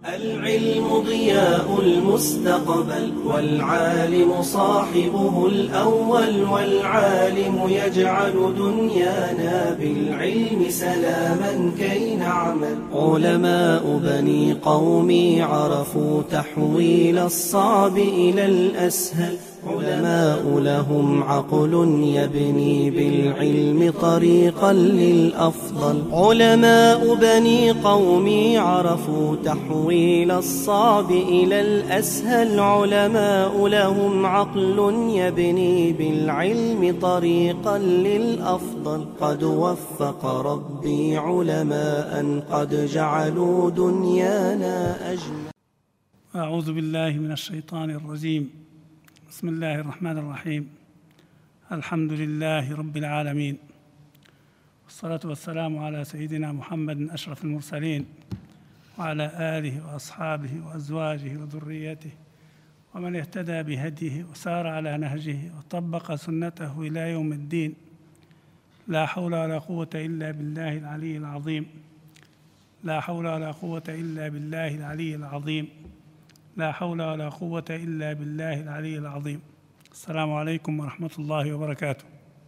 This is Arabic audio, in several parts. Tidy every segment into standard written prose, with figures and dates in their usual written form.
العلم ضياء المستقبل، والعالم صاحبه الأول، والعالم يجعل دنيانا بالعلم سلاما كي نعمل. علماء بني قومي عرفوا تحويل الصعب إلى الأسهل، علماء لهم عقل يبني بالعلم طريقا للأفضل. علماء بني قومي عرفوا تحويل الصعب إلى الأسهل، علماء لهم عقل يبني بالعلم طريقا للأفضل. قد وفق ربي علماء قد جعلوا دنيانا أجمل. أعوذ بالله من الشيطان الرجيم. بسم الله الرحمن الرحيم. الحمد لله رب العالمين، والصلاة والسلام على سيدنا محمد أشرف المرسلين، وعلى آله وأصحابه وأزواجه وذريته ومن اهتدى بهديه وسار على نهجه وطبق سنته إلى يوم الدين. لا حول ولا قوة إلا بالله العلي العظيم. لا حول ولا قوة إلا بالله العلي العظيم. لا حول ولا قوة إلا بالله العلي العظيم. السلام عليكم ورحمة الله وبركاته.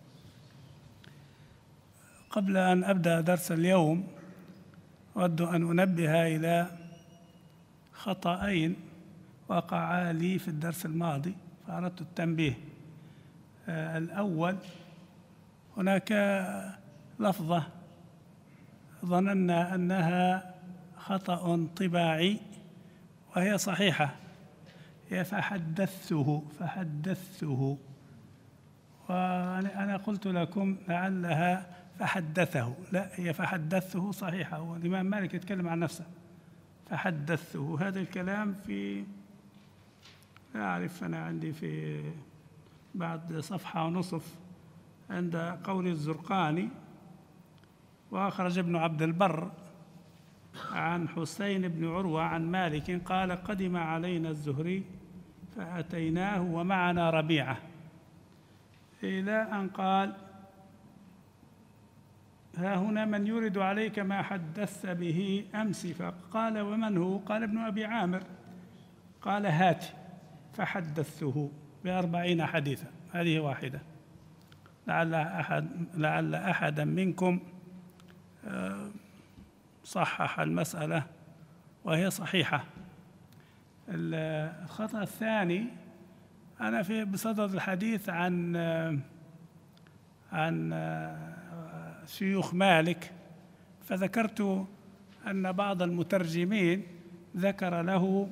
قبل أن أبدأ درس اليوم أود أن أنبه إلى خطأين وقعا لي في الدرس الماضي فأردت التنبيه. الأول، هناك لفظة ظننا أنها خطأ طباعي وهي صحيحة، هي فحدثته. وأنا قلت لكم لعلها فحدثه، لا، هي فحدثته صحيحة، والإمام مالك يتكلم عن نفسه فحدثته. هذا الكلام في، لا أعرف، أنا عندي في بعد صفحة ونصف عند قول الزرقاني. وأخرج ابن عبد البر عن حسين بن عروة عن مالك قال: قدم علينا الزهري فأتيناه ومعنا ربيعة، إلى أن قال: ها هنا من يورد عليك ما حدثت به أمس. فقال: ومن هو؟ قال: ابن أبي عامر. قال: هات. فحدثته ب40 حديثا. هذه واحدة، لعل أحدا منكم صحح المسألة وهي صحيحة. الخطأ الثاني، أنا بصدد الحديث عن شيوخ مالك، فذكرت أن بعض المترجمين ذكر له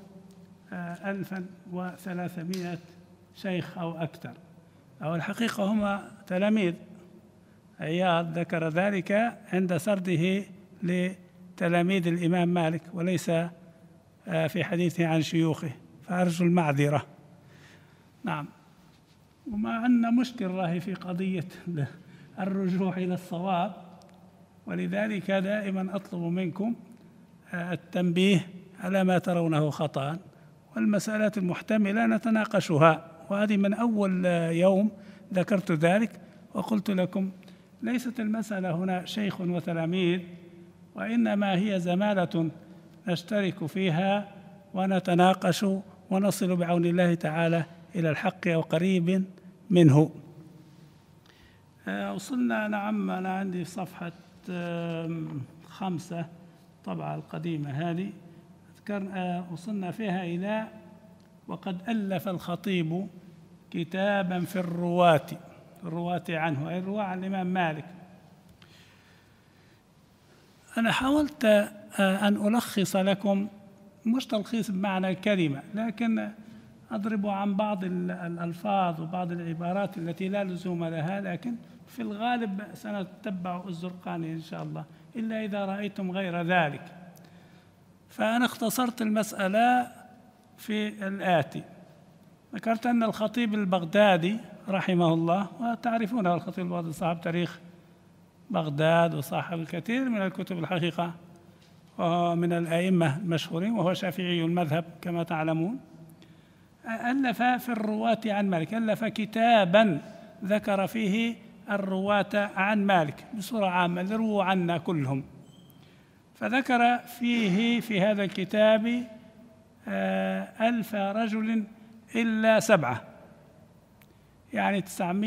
1300 شيخ أو أكثر، أو الحقيقة هم تلاميذ. عياض ذكر ذلك عند سرده لتلاميذ الإمام مالك وليس في حديثه عن شيوخه، فأرجو المعذرة. نعم. ومع أن مشكلة في قضية الرجوع إلى الصواب، ولذلك دائما أطلب منكم التنبيه على ما ترونه خطأ، والمسألة المحتملة نتناقشها. وهذه من أول يوم ذكرت ذلك وقلت لكم: ليست المسألة هنا شيخ وتلاميذ، وإنما هي زمالة نشترك فيها ونتناقش ونصل بعون الله تعالى إلى الحق أو قريب منه. وصلنا، نعم، أنا عندي صفحة 5 طبعة القديمة هذه، وصلنا فيها إلى: وقد ألف الخطيب كتابا في الرواة عنه، أي الرواة عن الإمام مالك. أنا حاولت أن ألخص لكم، مش تلخيص بمعنى الكلمة، لكن أضرب عن بعض الألفاظ وبعض العبارات التي لا لزوم لها، لكن في الغالب سنتبع الزرقاني إن شاء الله، إلا إذا رأيتم غير ذلك. فأنا اختصرت المسألة في الآتي: ذكرت أن الخطيب البغدادي رحمه الله، وتعرفون الخطيب البغدادي صاحب تاريخ بغداد وصاحب الكثير من الكتب الحقيقة، وهو من الأئمة المشهورين، وهو شافعي المذهب كما تعلمون. ألف في الرواة عن مالك، ألف كتابا ذكر فيه الرواة عن مالك بصورة عامة، اللي رووا عنا كلهم. فذكر فيه في هذا الكتاب 1000 رجل إلا 7، يعني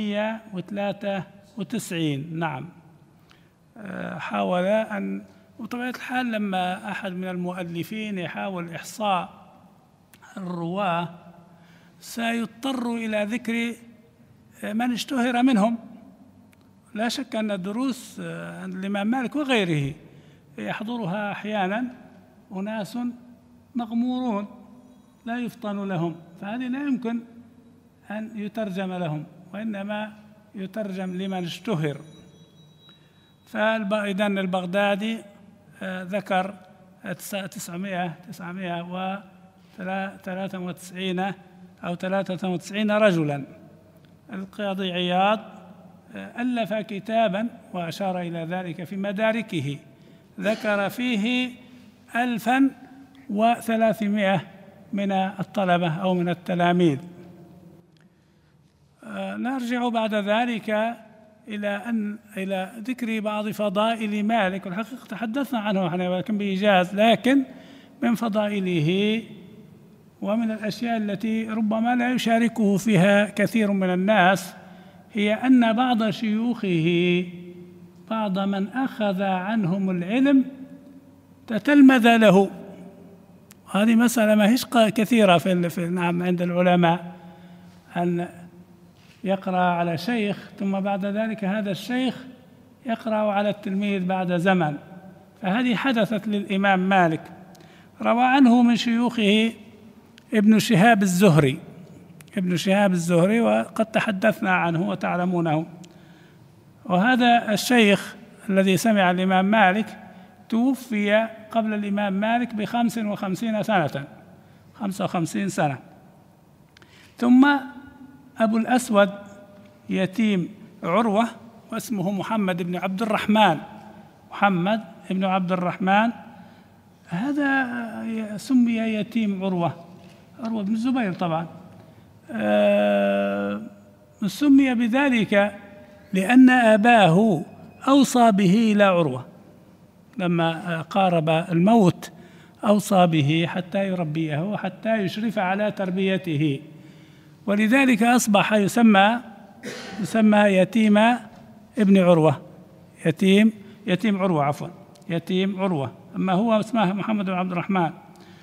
993. نعم. حاول أن، وطبيعة الحال لما أحد من المؤلفين يحاول إحصاء الرواة سيضطر إلى ذكر من اشتهر منهم. لا شك أن الدروس عند الإمام مالك وغيره يحضرها أحيانا أناس مغمورون لا يفطن لهم، فهذه لا يمكن أن يترجم لهم، وإنما يترجم لمن اشتهر. فإذن البغدادي ذكر 993 أو 93 رجلا. القاضي عياض ألف كتابا وأشار إلى ذلك في مداركه، ذكر فيه 1300 من الطلبة أو من التلاميذ. نرجع بعد ذلك إلى ذكر بعض فضائل مالك، والحقيقة تحدثنا عنه احنا ولكن بإيجاز، لكن من فضائله ومن الأشياء التي ربما لا يشاركه فيها كثير من الناس هي أن بعض شيوخه، بعض من أخذ عنهم العلم تتلمذ له. هذه مسألة ما هيش كثيرة نعم عند العلماء، أن يقرأ على شيخ ثم بعد ذلك هذا الشيخ يقرأ على التلميذ بعد زمن، فهذه حدثت للإمام مالك. روى عنه من شيوخه ابن شهاب الزهري، وقد تحدثنا عنه وتعلمونه. وهذا الشيخ الذي سمع الإمام مالك توفي قبل الإمام مالك ب55 سنة، 55 سنة. ثم أبو الأسود يتيم عروة، واسمه محمد بن عبد الرحمن، هذا سمي يتيم عروة بن الزبير طبعا. سمي بذلك لأن أباه أوصى به إلى عروة، لما قارب الموت أوصى به حتى يربيه وحتى يشرف على تربيته، ولذلك أصبح يسمى يتيم ابن عروة، يتيم عروة، أما هو اسمه محمد بن عبد الرحمن.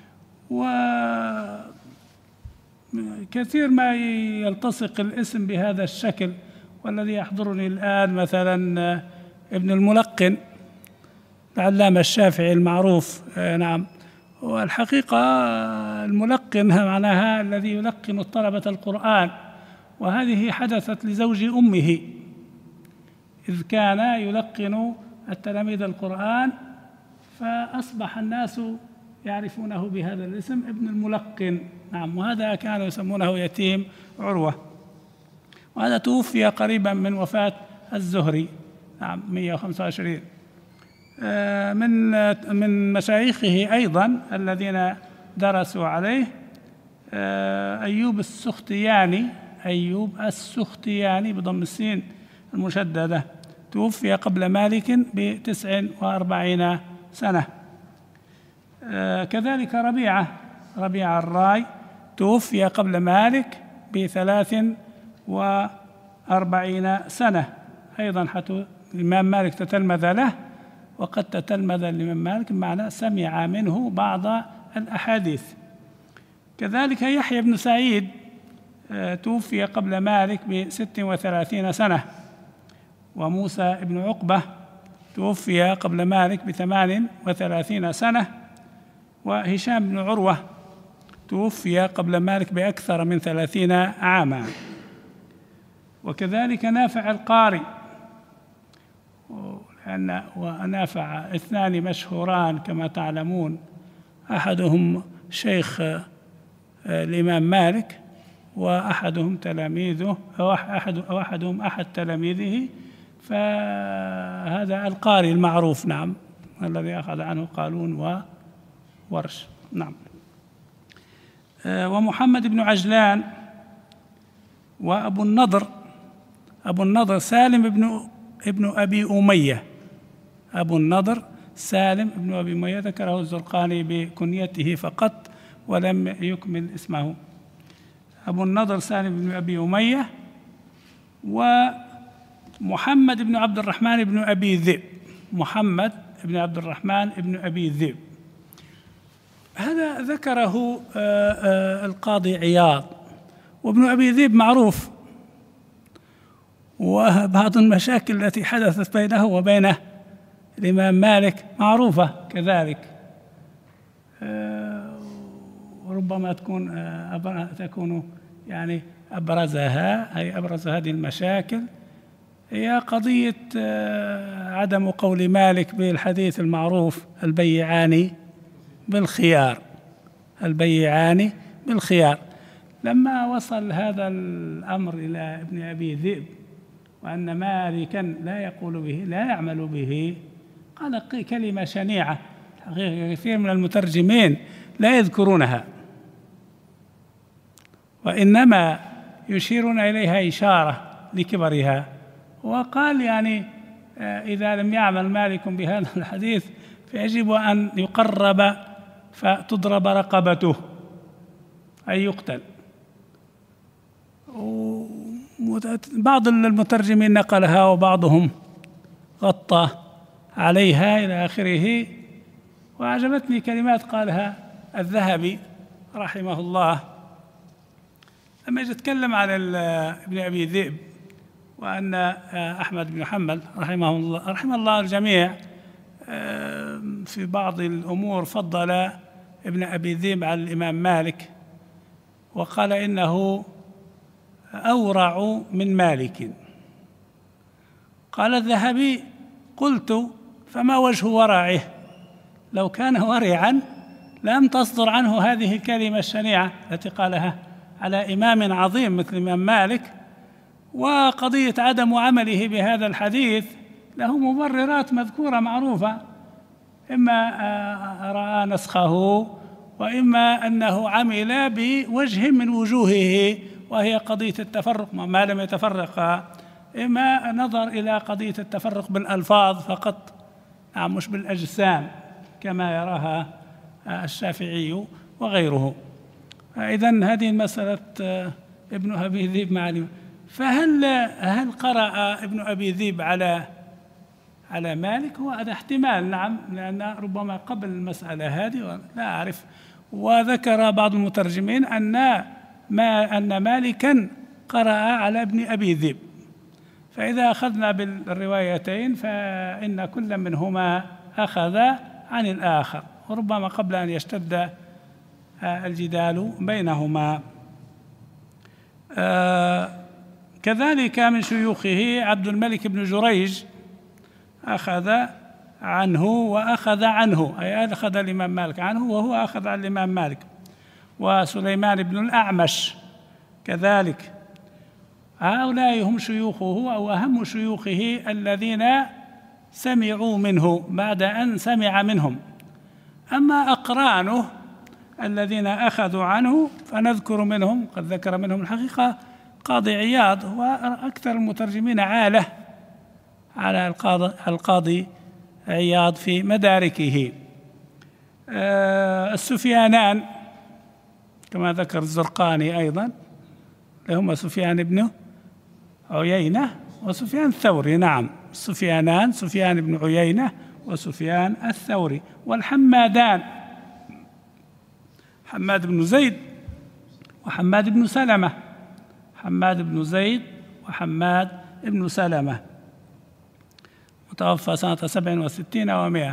وكثير ما يلتصق الاسم بهذا الشكل، والذي يحضرني الآن مثلا ابن الملقن العلامة الشافعي المعروف. نعم. والحقيقة الملقن معناها الذي يلقن الطلبة القرآن، وهذه حدثت لزوج أمه إذ كان يلقن التلاميذ القرآن، فأصبح الناس يعرفونه بهذا الاسم ابن الملقن. نعم. وهذا كانوا يسمونه يتيم عروة، وهذا توفي قريبا من وفاة الزهري. نعم 125. من مشايخه أيضا الذين درسوا عليه أيوب السختياني بضم السين المشددة، توفي قبل مالك ب49 سنة. كذلك ربيعة الراي توفي قبل مالك ب43 سنة، أيضا حتى الإمام مالك تتلمذ له، وقد تتلمذ الإمام مالك بمعنى سمع منه بعض الأحاديث. كذلك يحيى بن سعيد توفي قبل مالك ب36 سنة، وموسى بن عقبة توفي قبل مالك ب38 سنة، وهشام بن عروة توفي قبل مالك بأكثر من 30 عاما. وكذلك نافع القاري، ونافع 2 مشهوران كما تعلمون، أحدهم شيخ الإمام مالك، وأحدهم تلاميذه أو أحدهم أحد تلاميذه، فهذا القاري المعروف. نعم. الذي أخذ عنه قالون وورش. نعم. ومحمد بن عجلان، وأبو النضر سالم ابن أبي أمية، أبو النضر سالم بن أبي أمية، ذكره الزرقاني بكنيته فقط ولم يكمل اسمه. أبو النضر سالم بن أبي أمية، ومحمد بن عبد الرحمن بن أبي ذئب، محمد بن عبد الرحمن بن أبي ذئب، هذا ذكره القاضي عياض. وابن أبي ذئب معروف، وبعض المشاكل التي حدثت بينه وبين الإمام مالك معروفة كذلك، وربما تكون يعني أبرزها، أي أبرز هذه المشاكل هي قضية عدم قول مالك بالحديث المعروف البيعان بالخيار، البيعان بالخيار. لما وصل هذا الأمر إلى ابن أبي ذئب وأن مالكا لا يقول به لا يعمل به، قال كلمة شنيعة حقيقة كثير من المترجمين لا يذكرونها، وإنما يشيرون إليها إشارة لكبرها. وقال يعني إذا لم يعمل مالك بهذا الحديث فيجب أن يقرب فتضرب رقبته، أي يقتل. بعض المترجمين نقلها وبعضهم غطى عليها إلى آخره. وأعجبتني كلمات قالها الذهبي رحمه الله لما يتكلم عن ابن أبي ذئب، وأن أحمد بن حنبل رحمه الله الجميع في بعض الأمور فضل ابن أبي ذئب على الإمام مالك، وقال إنه أورع من مالك. قال الذهبي: قلت: فما وجه ورعه؟ لو كان ورعا لم تصدر عنه هذه الكلمة الشنيعة التي قالها على إمام عظيم مثل الإمام مالك. وقضية عدم عمله بهذا الحديث له مبررات مذكورة معروفة، إما رأى نسخه، وإما أنه عمل بوجه من وجوهه وهي قضية التفرق ما لم يتفرق، إما نظر إلى قضية التفرق بالألفاظ فقط، مش بالأجسام كما يراها الشافعي وغيره. إذن هذه المسألة ابن أبي ذئب معلم. فهل قرأ ابن أبي ذئب على مالك؟ هو هذا احتمال، نعم، لأن ربما قبل المسألة هذه لا أعرف. وذكر بعض المترجمين أن مالكا قرأ على ابن أبي ذئب. فإذا أخذنا بالروايتين فإن كل منهما أخذ عن الآخر، وربما قبل أن يشتد الجدال بينهما. كذلك من شيوخه عبد الملك بن جريج أخذ عنه وأخذ عنه، أي أخذ الإمام مالك عنه وهو أخذ عن الإمام مالك. وسليمان بن الأعمش كذلك. هؤلاء هم شيوخه أو أهم شيوخه الذين سمعوا منه بعد أن سمع منهم. أما أقرانه الذين أخذوا عنه فنذكر منهم، قد ذكر منهم الحقيقة قاضي عياض، هو أكثر المترجمين عالة على القاضي عياض في مداركه. السفيانان كما ذكر الزرقاني أيضا، هما سفيان بن عيينة وسفيان الثوري. نعم، السفيانان سفيان بن عيينة وسفيان الثوري. والحمادان حماد بن زيد وحماد بن سلمة، حماد بن زيد وحماد بن سلمة، متوفى سنة 67 و100.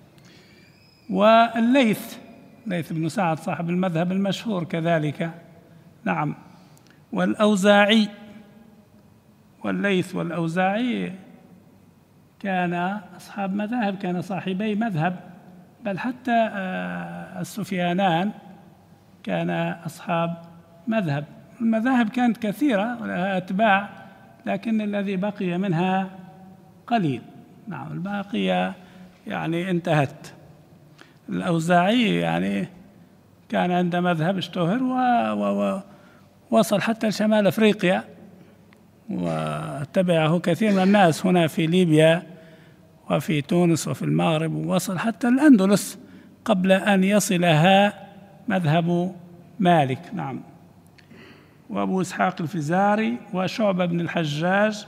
والليث بن سعد صاحب المذهب المشهور كذلك. نعم. والأوزاعي، والليث والأوزاعي كان أصحاب مذاهب، كان صاحبي مذهب، بل حتى السفيانان كان أصحاب مذهب. المذاهب كانت كثيرة ولها أتباع، لكن الذي بقي منها قليل. نعم، الباقية يعني انتهت. الأوزاعي يعني كان عنده مذهب اشتهر ووصل حتى لشمال أفريقيا، واتبعه كثير من الناس هنا في ليبيا وفي تونس وفي المغرب، ووصل حتى الأندلس قبل أن يصلها مذهب مالك. نعم. وأبو إسحاق الفزاري وشعبة بن الحجاج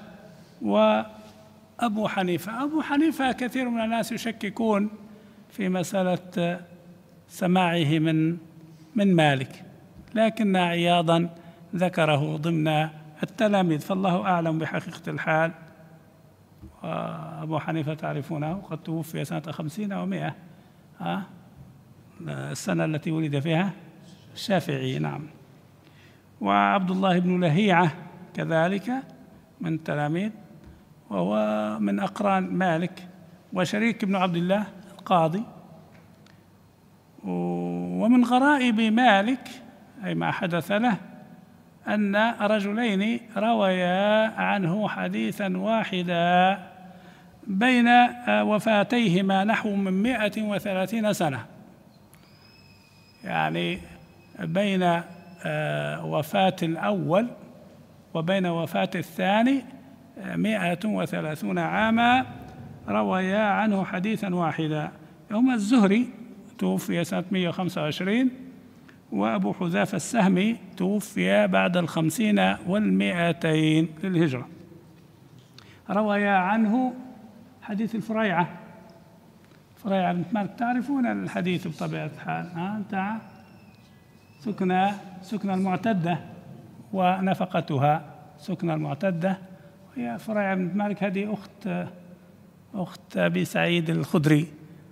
وأبو حنيفة. أبو حنيفة كثير من الناس يشككون في مسألة سماعه من مالك، لكن عياضا ذكره ضمن التلاميذ، فالله أعلم بحقيقة الحال. أبو حنيفة تعرفونه، قد توفي سنة 50 أو 100، السنة التي ولد فيها الشافعي. نعم. وعبد الله بن لهيعة كذلك من التلاميذ، وهو من أقران مالك. وشريك بن عبد الله القاضي. ومن غرائب مالك أي ما حدث له أن رجلين رويا عنه حديثا واحدا بين وفاتيهما نحو من 130 سنة، يعني بين وفاة الأول وبين وفاة الثاني 130 عاما رويا عنه حديثا واحدا. هما الزهري توفي سنة 125، وأبو حذافة السهمي توفي بعد 50 و200 للهجرة. رويا عنه حديث الفريعة. فريعة بنت مالك تعرفون الحديث بطبيعة الحال، أنت سكن المعتدة ونفقتها. سكن المعتدة هي فريعة بنت مالك، هذه أخت أبي سعيد الخدري.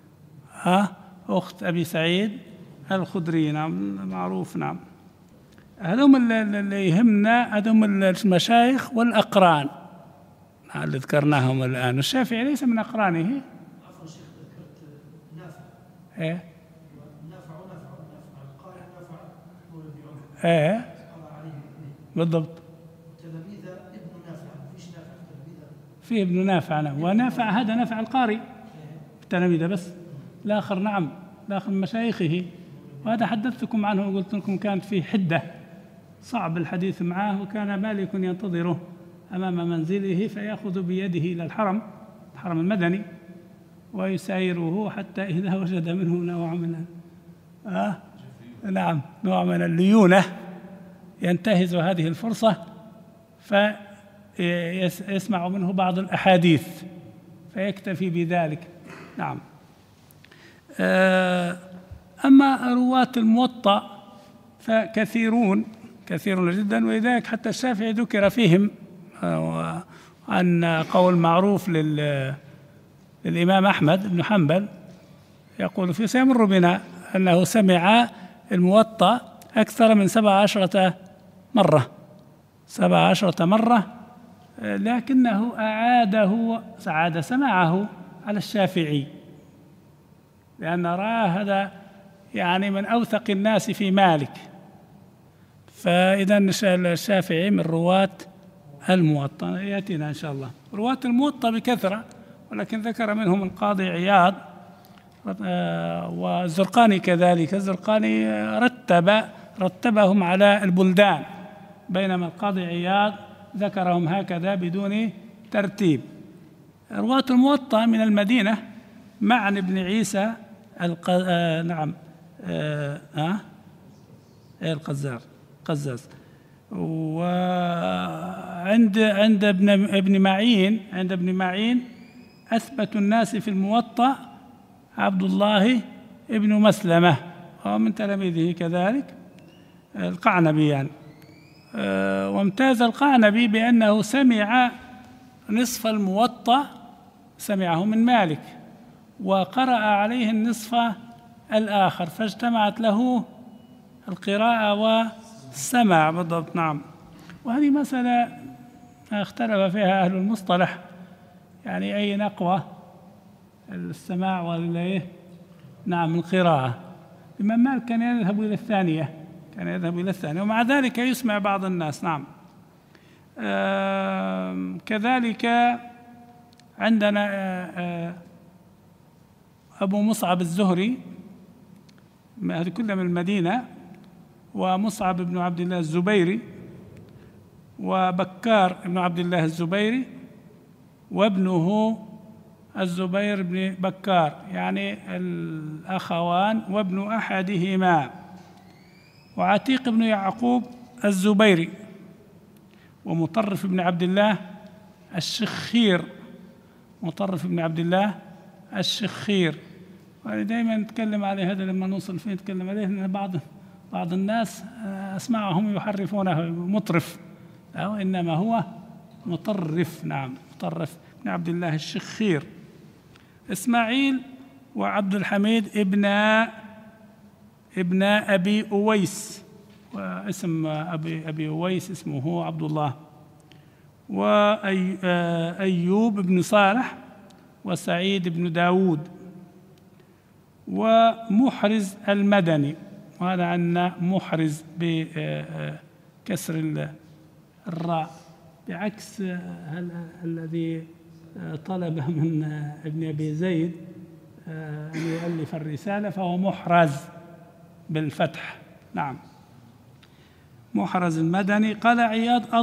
أخت أبي سعيد الخدري. نعم، معروف. نعم. هذوم اللي يهمنا، هذوم المشايخ والأقران اللي ذكرناهم الآن. الشافعي ليس من أقرانه. عفوا شيخ، ذكرت نافع. إيه؟ نافع القارئ نافع مولى بن عمر. إيه بالضبط. تلاميذ ابن نافع، فيش نافع تلاميذ. فيه ابن نافع. نعم. ونافع هذا نافع القارئ التلاميذ بس. الآخر نعم، الآخر من مشايخه، وهذا حدثتكم عنه وقلت لكم كانت فيه حدة، صعب الحديث معه، وكان مالك ينتظره أمام منزله فيأخذ بيده إلى الحرم المدني ويسايره حتى إذا وجد منه نوع من الليونة ينتهز هذه الفرصة فيسمع منه بعض الأحاديث فيكتفي بذلك. نعم. أما رواة الموطأ فكثيرون جدا، ولذلك حتى الشافعي ذكر فيهم عن قول معروف للإمام أحمد بن حنبل يقول فيه سيمر بنا أنه سمع الموطأ أكثر من 17 مرة، لكنه أعاد سماعه على الشافعي، لأن رأى هذا يعني من أوثق الناس في مالك. فإذا الشافعي من رواة الموطأ، يأتينا إن شاء الله رواة الموطأ بكثرة، ولكن ذكر منهم القاضي عياض والزرقاني كذلك. الزرقاني رتبهم على البلدان، بينما القاضي عياض ذكرهم هكذا بدون ترتيب. رواة الموطأ من المدينة معن بن عيسى القزاز، وعند ابن معين أثبت الناس في الموطأ عبد الله ابن مسلمة، ومن تلاميذه كذلك القعنبي يعني. وامتاز القعنبي بأنه سمع نصف الموطأ سمعه من مالك، وقرأ عليه النصف الآخر، فاجتمعت له القراءة والسمع بالضبط. نعم. وهذه مسألة اختلف فيها أهل المصطلح، يعني أي نقوى السماع ولا نعم القراءة. الإمام مالك كان يذهب إلى الثانية، ومع ذلك يسمع بعض الناس. نعم. كذلك عندنا أبو مصعب الزهري، هذه كلها من المدينة، ومصعب بن عبد الله الزبيري، وبكار بن عبد الله الزبيري، وابنه الزبير بن بكار، يعني الأخوان وابن أحدهما، وعتيق بن يعقوب الزبيري، ومطرف بن عبد الله الشخير، مطرف بن عبد الله الشخير. وأنا دائما نتكلم عليه هذا لما نوصل فيه نتكلم عليه، لأن بعض الناس أسمعهم يحرفونه مطرف، أو إنما هو مطرف. نعم، مطرف بن عبد الله الشخير. إسماعيل وعبد الحميد ابن أبي أويس، واسم أبي أويس اسمه عبد الله، وأيوب بن صالح، وسعيد بن داود، ومحرز المدني، وهذا عندنا محرز بكسر الراء، بعكس الذي طلب من ابن أبي زيد أن يؤلف الرسالة، فهو محرز بالفتح. نعم، محرز المدني. قال عياض: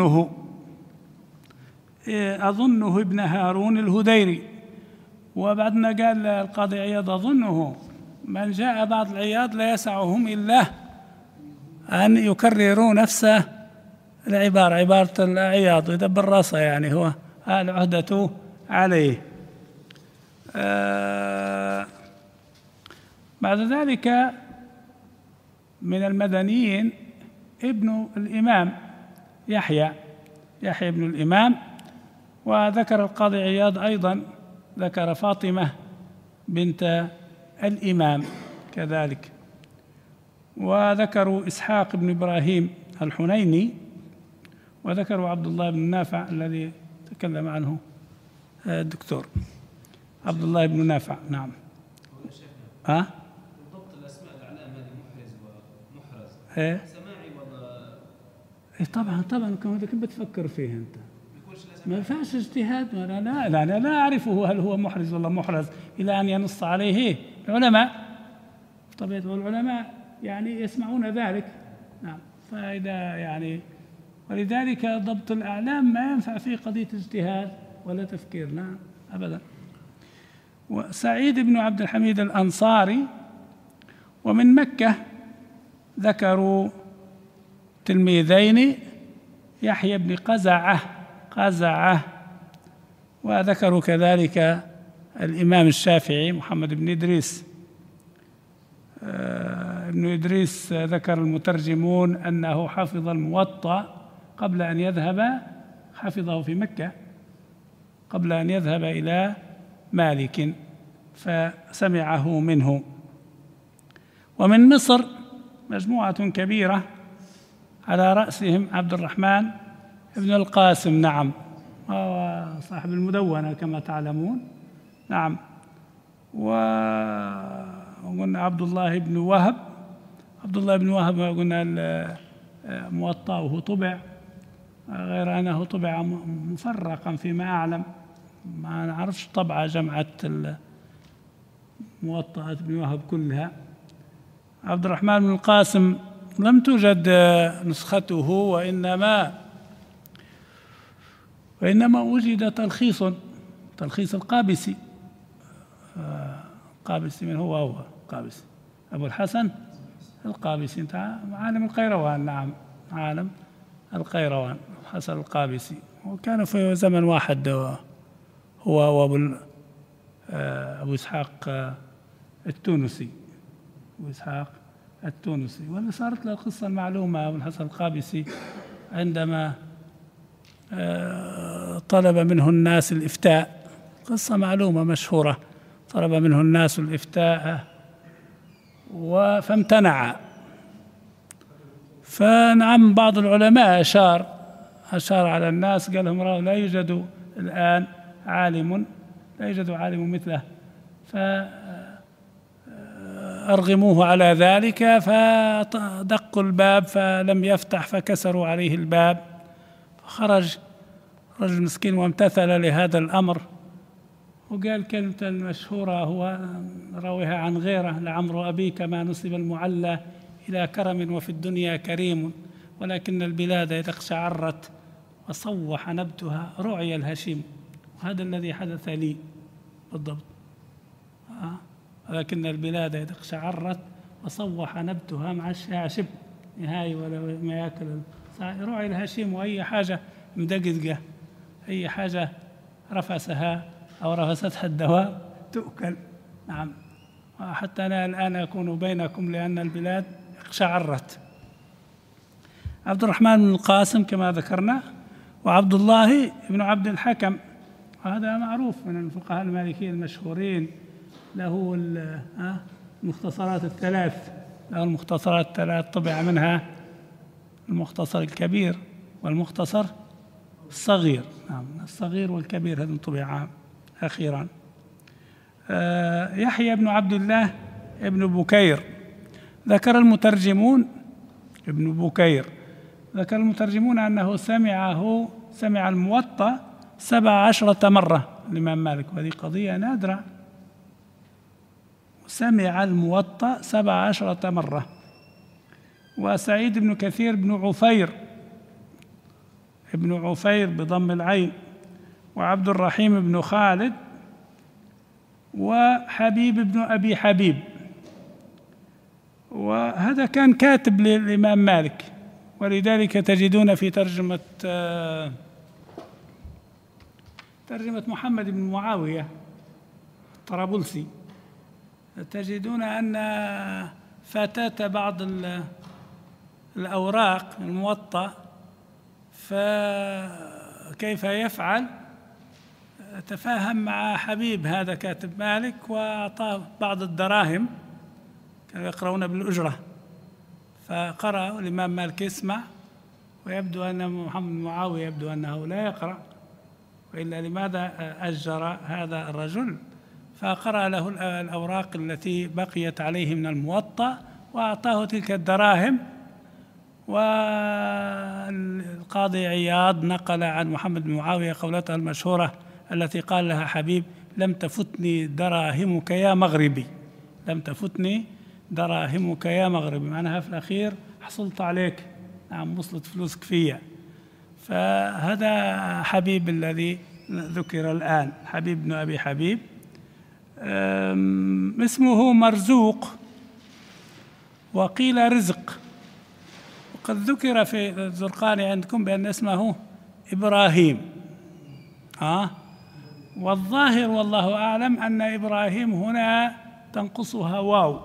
أظنه ابن هارون الهديري. وبعدنا قال القاضي عياض: أظنه. من جاء بعد العياض لا يسعهم إلا أن يكرروا نفس العبارة، عبارة العياض، يدبر راسه، يعني هو العهدة عليه. بعد ذلك من المدنيين ابن الإمام يحيى بن الإمام. وذكر القاضي عياض أيضا، ذكر فاطمة بنت الإمام كذلك. وذكروا إسحاق بن إبراهيم الحنيني، وذكروا عبد الله بن نافع الذي تكلم عنه الدكتور عبد الله بن نافع. نعم. ضبط الأسماء الأعلام هذه محرز ومحرز سماعي ولا؟ طبعا كيف بتفكر فيه أنت؟ ما ينفعش اجتهاد. أنا لا أعرفه هل هو محرز ولا محرز إلى أن ينص عليه العلماء. طبيعة العلماء يعني يسمعون ذلك. نعم، فإذا يعني، ولذلك ضبط الأعلام ما ينفع فيه قضية اجتهاد ولا تفكير. نعم، أبدا. وسعيد بن عبد الحميد الأنصاري. ومن مكة ذكروا تلميذين، يحيى بن قزعة، وذكروا كذلك الإمام الشافعي محمد بن إدريس. ابن إدريس ذكر المترجمون أنه حفظ الموطأ قبل أن يذهب، حفظه في مكة قبل أن يذهب إلى مالك فسمعه منه. ومن مصر مجموعة كبيرة على رأسهم عبد الرحمن ابن القاسم. نعم، هو صاحب المدونة كما تعلمون. نعم. وقلنا عبد الله بن وهب قلنا موطأه طبع، غير أنه طبع مفرقا فيما أعلم، ما نعرفش طبعة جمعة الموطأات بن وهب كلها. عبد الرحمن بن القاسم لم توجد نسخته، وإنما وجد تلخيص القابسي. القابسي من هو القابسي؟ أبو الحسن القابسي، انت عالم القيروان. نعم، عالم القيروان حسن القابسي، وكانوا في زمن واحد، هو وأبو إسحاق التونسي. واللي صارت له القصة المعلومة أبو الحسن القابسي عندما طلب منه الناس الإفتاء، قصة معلومة مشهورة، طلب منه الناس الإفتاء فامتنع. فنعم، بعض العلماء أشار على الناس، قال لهم لا يوجد الآن عالم مثله، فأرغموه على ذلك. فدقوا الباب فلم يفتح، فكسروا عليه الباب، فخرج رجل مسكين وامتثل لهذا الأمر، وقال كلمة المشهورة هو راويها عن غيره: لعمر أبيك ما نسب المعلى إلى كرم وفي الدنيا كريم، ولكن البلاد إذا اقشعرت وصوح نبتها رعي الهشيم. وهذا الذي حدث لي. بالضبط. ولكن البلاد إذا اقشعرت وصوح نبتها مع الشاشب نهاية ولا ما يأكل يروح الهشيم، وأي حاجة مدقدقة، أي حاجة رفسها أو رفستها الدواب تؤكل. نعم. حتى أنا الآن أكون بينكم لأن البلاد اقشعرت. عبد الرحمن بن القاسم كما ذكرنا، وعبد الله بن عبد الحكم، وهذا معروف من الفقهاء المالكيين المشهورين، له المختصرات الثلاث، له المختصرات الثلاث طبع منها المختصر الكبير والمختصر الصغير. نعم، الصغير والكبير هذا طبع أخيرا. يحيى بن عبد الله ابن بكير، ذكر المترجمون ابن بكير، ذكر المترجمون أنه سمع الموطأ 17 مرة الإمام مالك، وهذه قضية نادرة. سمع الموطأ 17 مرة. وسعيد بن كثير بن عفير، ابن عفير بضم العين، وعبد الرحيم بن خالد، وحبيب بن أبي حبيب. وهذا كان كاتب للإمام مالك، ولذلك تجدون في ترجمة محمد بن معاوية طرابلسي، تجدون أن فتاة بعض الأوراق الموطأ فكيف يفعل، تفاهم مع حبيب هذا كاتب مالك وأعطاه بعض الدراهم، كانوا يقرؤون بالأجرة، فقرأ الإمام مالك يسمع، ويبدو أن محمد بن معاوية يبدو أنه لا يقرأ، وإلا لماذا أجر هذا الرجل؟ فقرأ له الأوراق التي بقيت عليه من الموطأ وأعطاه تلك الدراهم. والقاضي عياض نقل عن محمد بن معاوية قولته المشهورة التي قال لها حبيب: لم تفتني دراهمك يا مغربي، لم تفتني دراهمك يا مغربي، معناها في الأخير حصلت عليك، نعم وصلت فلوسك فيا. فهذا حبيب الذي ذكر الآن، حبيب بن أبي حبيب. اسمه مرزوق وقيل رزق، وقد ذكر في الزرقاني عندكم بأن اسمه إبراهيم. والظاهر والله أعلم أن إبراهيم هنا تنقصها واو،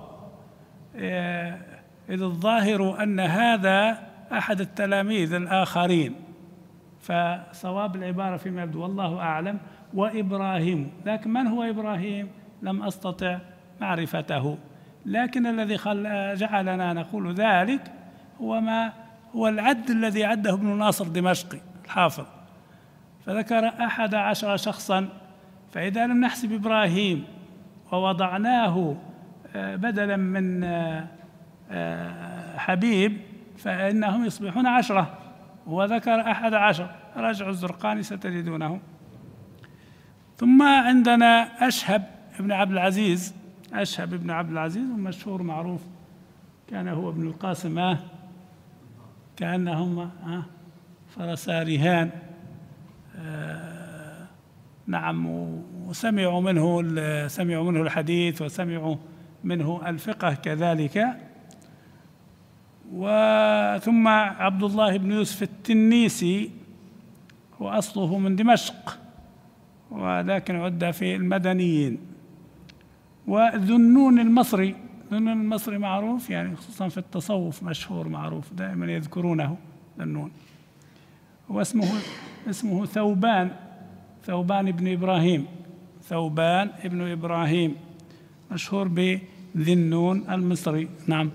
إذ الظاهر أن هذا أحد التلاميذ الآخرين، فصواب العبارة فيما يبدو والله أعلم وإبراهيم. لكن من هو إبراهيم لم أستطع معرفته، لكن الذي جعلنا نقول ذلك هو العد الذي عده ابن ناصر دمشقي الحافظ، فذكر 11 شخصا. فإذا لم نحسب إبراهيم ووضعناه بدلا من حبيب فإنهم يصبحون 10، وذكر 11. راجعوا الزرقاني ستجدونه. ثم عندنا أشهب بن عبد العزيز، أشهب بن عبد العزيز مشهور معروف، كان هو ابن القاسم كأنهم فرسا رهان. نعم، وسمعوا منه الحديث وسمعوا منه الفقه كذلك. وثم عبد الله بن يوسف التنيسي، وأصله من دمشق ولكن عد في المدنيين. وذنون المصري، ذنون المصري معروف يعني خصوصا في التصوف مشهور معروف، دائما يذكرونه ذنون. واسمه ثوبان بن إبراهيم، ثوبان ابن إبراهيم مشهور بذنون المصري. نعم.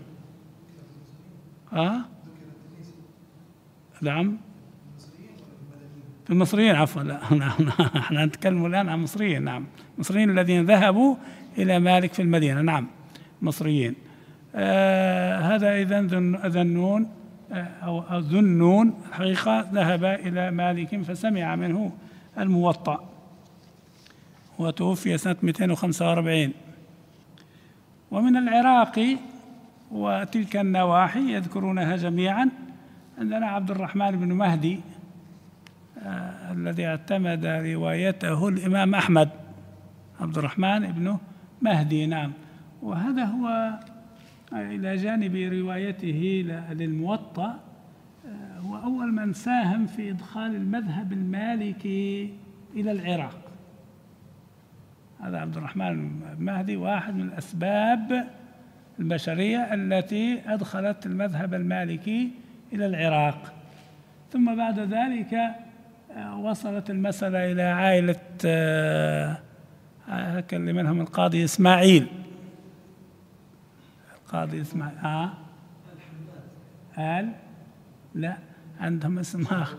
نعم، في المصريين عفوا، لا احنا نتكلم الآن عن مصريين. نعم، المصريين الذين ذهبوا إلى مالك في المدينة. نعم، مصريين. هذا إذن ذنون أو ذنون الحقيقة ذهب إلى مالك فسمع منه الموطأ، وتوفي سنة 245. ومن العراق وتلك النواحي يذكرونها جميعا عندنا عبد الرحمن بن مهدي الذي اعتمد روايته الإمام أحمد عبد الرحمن بن مهدي. نعم. وهذا هو إلى جانب روايته للموطأ هو أول من ساهم في إدخال المذهب المالكي إلى العراق. هذا عبد الرحمن المهدي واحد من الأسباب البشرية التي أدخلت المذهب المالكي إلى العراق. ثم بعد ذلك وصلت المسألة إلى عائلة اللي منهم القاضي إسماعيل. القاضي إسماعيل لا عندهم اسم آخر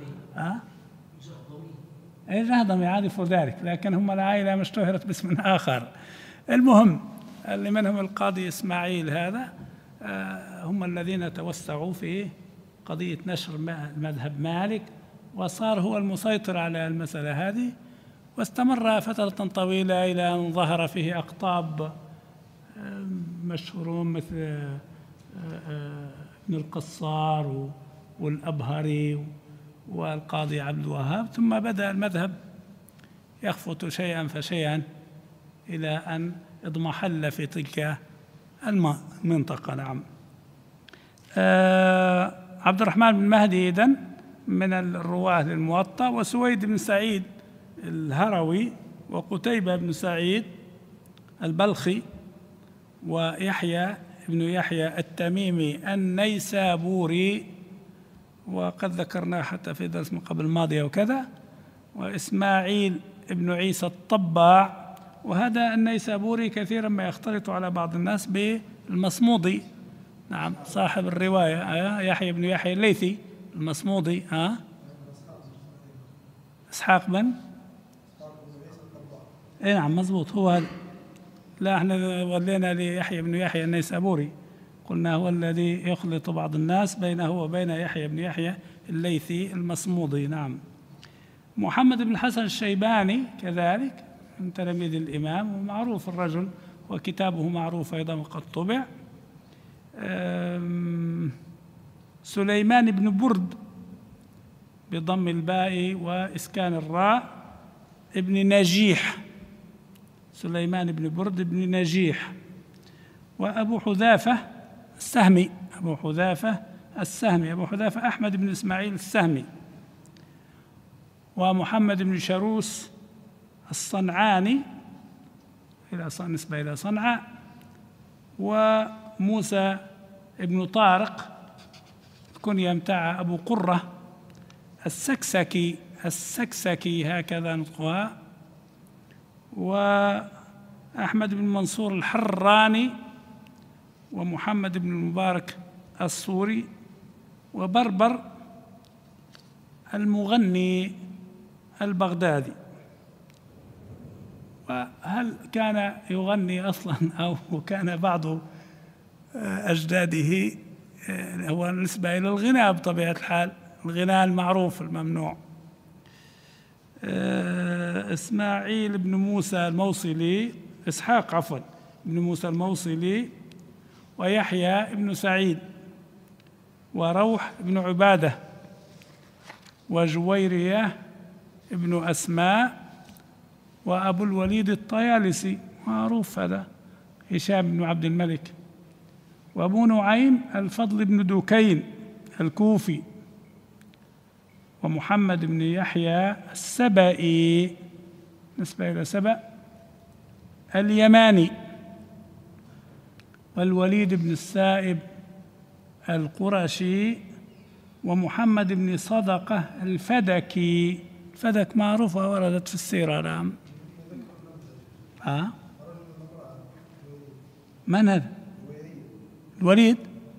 أي جهضمي عارف ذلك، لكن هم العائلة مش اشتهرت باسم آخر. المهم اللي منهم القاضي إسماعيل هذا هم الذين توسعوا في قضية نشر مذهب مالك، وصار هو المسيطر على المسألة هذه، واستمر فترة طويلة إلى أن ظهر فيه أقطاب مشهورون مثل ابن القصار والأبهري والقاضي عبد الوهاب، ثم بدأ المذهب يخفت شيئا فشيئا إلى أن اضمحل في تلك المنطقة. نعم. عبد الرحمن بن مهدي إذن من الرواة للموطأ، وسويد بن سعيد الهروي، وقتيبة بن سعيد البلخي، ويحيى بن يحيى التميمي النيسابوري، وقد ذكرناه حتى في درس من قبل الماضي وكذا، وإسماعيل بن عيسى الطباع. وهذا النيسابوري كثيرا ما يختلط على بعض الناس بالمصمودي. نعم، صاحب الرواية يحيى بن يحيى الليثي المصمودي. إسحاق بن نعم مضبوط هو هذا. لا احنا ولينا ليحيى بن يحيى النيسابوري، قلنا هو الذي يخلط بعض الناس بينه وبين يحيى بن يحيى الليثي المصمودي. نعم. محمد بن الحسن الشيباني كذلك من تلاميذ الإمام، ومعروف الرجل، وكتابه معروف أيضا وقد طبع. سليمان بن برد بضم الباء وإسكان الراء ابن نجيح، سليمان بن برد بن نجيح. وأبو حذافة السهمي، أبو حذافة أحمد بن إسماعيل السهمي. ومحمد بن شروس الصنعاني نسبة إلى صنعاء. وموسى بن طارق الكنية متاع أبو قرة السكسكي هكذا نطقها. وأحمد بن منصور الحراني، ومحمد بن المبارك الصوري، وبربر المغني البغدادي. وهل كان يغني أصلا أو كان بعض أجداده هو نسبة إلى الغناء بطبيعة الحال، الغناء المعروف الممنوع. إسماعيل بن موسى الموصلي، إسحاق بن موسى الموصلي، ويحيى بن سعيد، وروح بن عبادة، وجويرية ابن أسماء، وأبو الوليد الطيالسي معروف هذا هشام بن عبد الملك، وأبو نعيم الفضل بن دكين الكوفي، ومحمد بن يحيى السبئي نسبة إلى سبأ اليماني، والوليد بن السائب القرشي، ومحمد بن صدقة الفدكي. الفدك معروفة وردت في السيرة. نعم. من هذا؟ الوليد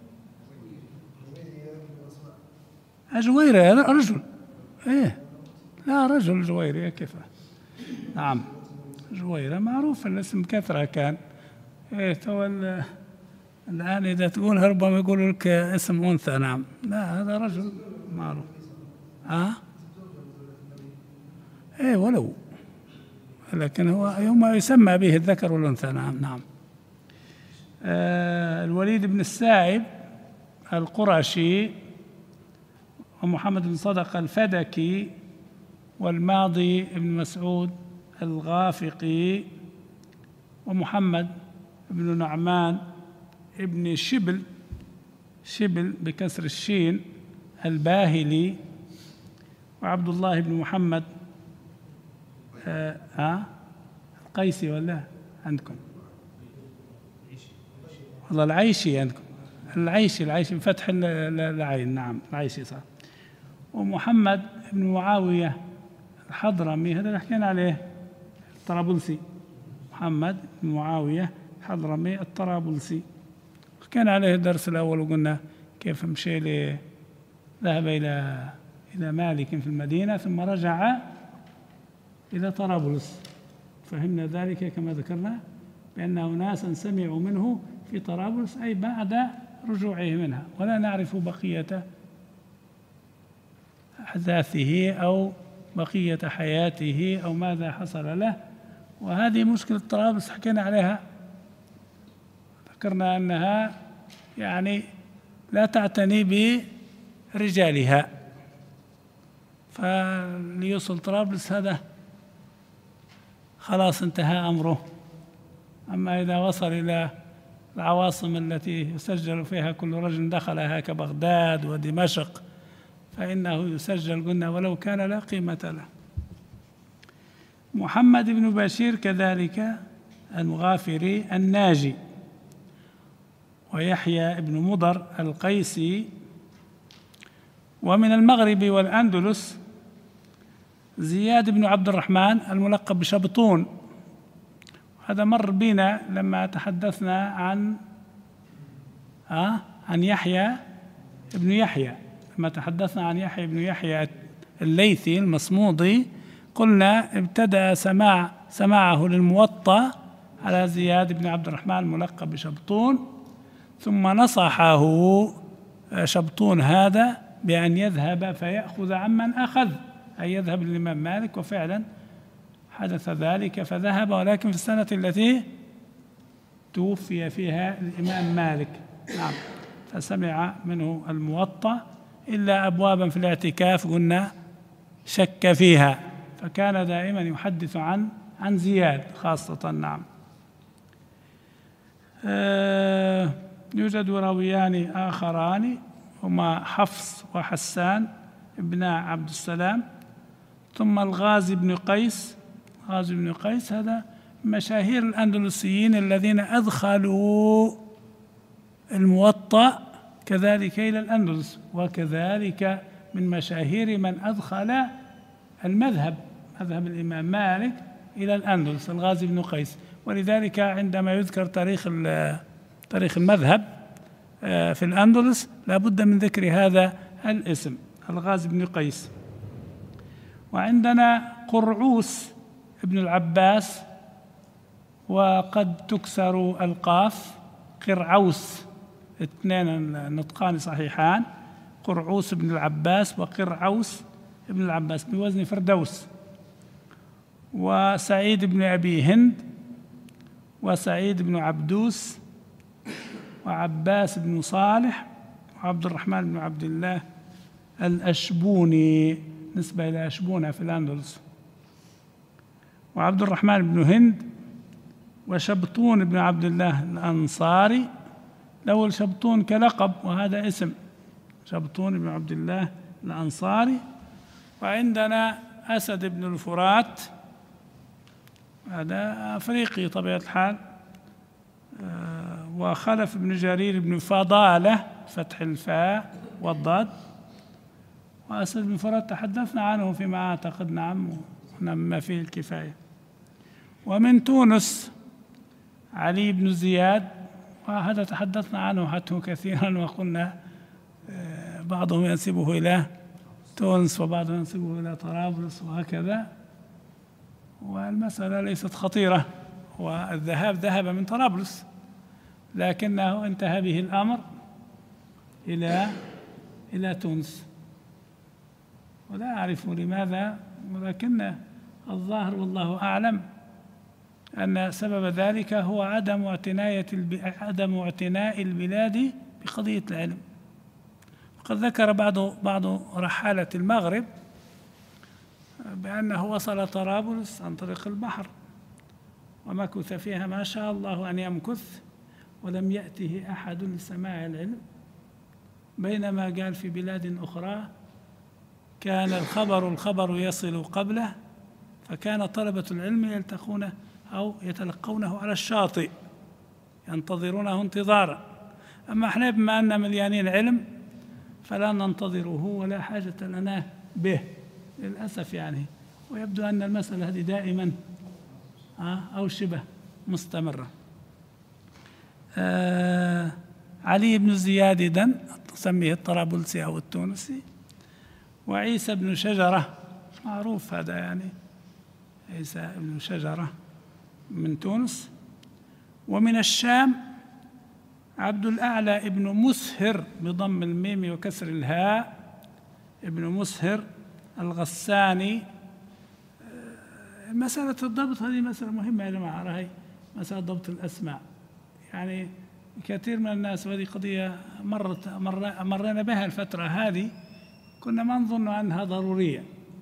جويري، هذا رجل. لا رجل جويري كيف. نعم جويرة معروف الاسم كثرة كان. تو الآن إذا تقول ربما يقولوا لك اسم أنثى. نعم لا هذا رجل معروف. ولو لكن هو يوم يسمى به الذكر والأنثى. نعم. الوليد بن السائب القرشي، ومحمد بن صدقة الفدكي، والماضي بن مسعود الغافقي، ومحمد بن نعمان ابن شبل بكسر الشين الباهلي، وعبد الله بن محمد القيسي ولا عندكم؟ والله العيشي عندكم، العيشي بفتح العين، نعم العيشي صح. ومحمد بن معاوية الحضرمي، هذا اللي حكينا عليه الطرابلسي، محمد بن معاوية الحضرمي الطرابلسي، حكينا عليه الدرس الأول وقلنا كيف مشي ذهب إلى مالك في المدينة ثم رجع إلى طرابلس، فهمنا ذلك كما ذكرنا بأن أناسا سمعوا منه في طرابلس أي بعد رجوعه منها، ولا نعرف بقية أحداثه أو بقية حياته أو ماذا حصل له. وهذه مشكلة طرابلس حكينا عليها، ذكرنا أنها يعني لا تعتني برجالها، فليوصل طرابلس هذا خلاص انتهى أمره. أما إذا وصل إلى العواصم التي يسجل فيها كل رجل دخلها كبغداد ودمشق فإنه يسجل، قلنا ولو كان لا قيمة له. محمد بن بشير كذلك المغافري الناجي، ويحيى بن مضر القيسي. ومن المغرب والأندلس زياد بن عبد الرحمن الملقب بشبطون، هذا مر بنا لما تحدثنا عن يحيى بن يحيى، لما تحدثنا عن يحيى بن يحيى الليثي المصمودي قلنا ابتدأ سماعه للموطأ على زياد بن عبد الرحمن الملقب بشبطون، ثم نصحه شبطون هذا بأن يذهب فيأخذ عمن أخذ، أي يذهب للإمام مالك، وفعلا حدث ذلك فذهب، ولكن في السنة التي توفي فيها الإمام مالك، نعم، فسمع منه الموطأ إلا أبوابا في الاعتكاف قلنا شك فيها، فكان دائما يحدث عن زياد خاصة. نعم. يوجد راويان آخران هما حفص وحسان ابن عبد السلام، ثم الغازي بن قيس. غازي بن قيس هذا مشاهير الأندلسيين الذين أدخلوا الموطأ كذلك إلى الأندلس، وكذلك من مشاهير من أدخل مذهب الإمام مالك إلى الأندلس الغازي بن قيس. ولذلك عندما يذكر تاريخ المذهب في الأندلس لا بد من ذكر هذا الاسم الغازي بن قيس. وعندنا قرعوس ابن العباس، وقد تكسر القاف، قرعوس، اثنين نطقان صحيحان، قرعوس ابن العباس وقرعوس ابن العباس بوزن فردوس. وسعيد بن أبي هند، وسعيد بن عبدوس، وعباس بن صالح، وعبد الرحمن بن عبد الله الأشبوني نسبة إلى أشبونة في الأندلس، وعبد الرحمن بن هند، وشبطون بن عبد الله الأنصاري. الأول شبطون كلقب وهذا اسم، شبطون بن عبد الله الأنصاري. وعندنا أسد بن الفرات، هذا أفريقي طبيعة الحال. وخلف بن جرير بن فضالة، فتح الفاء والضاد. وأسد بن فرات تحدثنا عنه فيما أعتقد، نعم، ما فيه الكفاية. ومن تونس علي بن زياد، وهذا تحدثنا عنه حتى كثيرا، وقلنا بعضهم ينسبه إلى تونس وبعضهم ينسبه إلى طرابلس وهكذا، والمسألة ليست خطيرة، والذهاب ذهب من طرابلس لكنه انتهى به الأمر إلى تونس، ولا أعرف لماذا، ولكن الظاهر والله أعلم أن سبب ذلك هو عدم اعتناء البلاد بقضية العلم. وقد ذكر بعض رحالة المغرب بأنه وصل طرابلس عن طريق البحر، ومكث فيها ما شاء الله أن يمكث ولم يأته أحد لسماع العلم، بينما قال في بلاد أخرى كان الخبر يصل قبله، فكان طلبة العلم يلتقونه أو يتلقونه على الشاطئ ينتظرونه انتظارا. أما احنا بما أننا مليانين علم فلا ننتظره ولا حاجة لنا به للأسف يعني. ويبدو أن المسألة هذه دائما أو شبه مستمرة. علي بن زياد إذن تسميه الطرابلسي أو التونسي، وعيسى بن شجرة معروف هذا يعني، عيسى بن شجرة من تونس. ومن الشام عبد الأعلى ابن مسهر بضم الميم وكسر الهاء، ابن مسهر الغساني. مسألة الضبط هذه مسألة مهمة يا جماعة، راهي مسألة ضبط الأسماء. يعني كثير من الناس، وهذه قضية مرينا بها الفترة هذه، كنا ما نظن أنها ضرورية،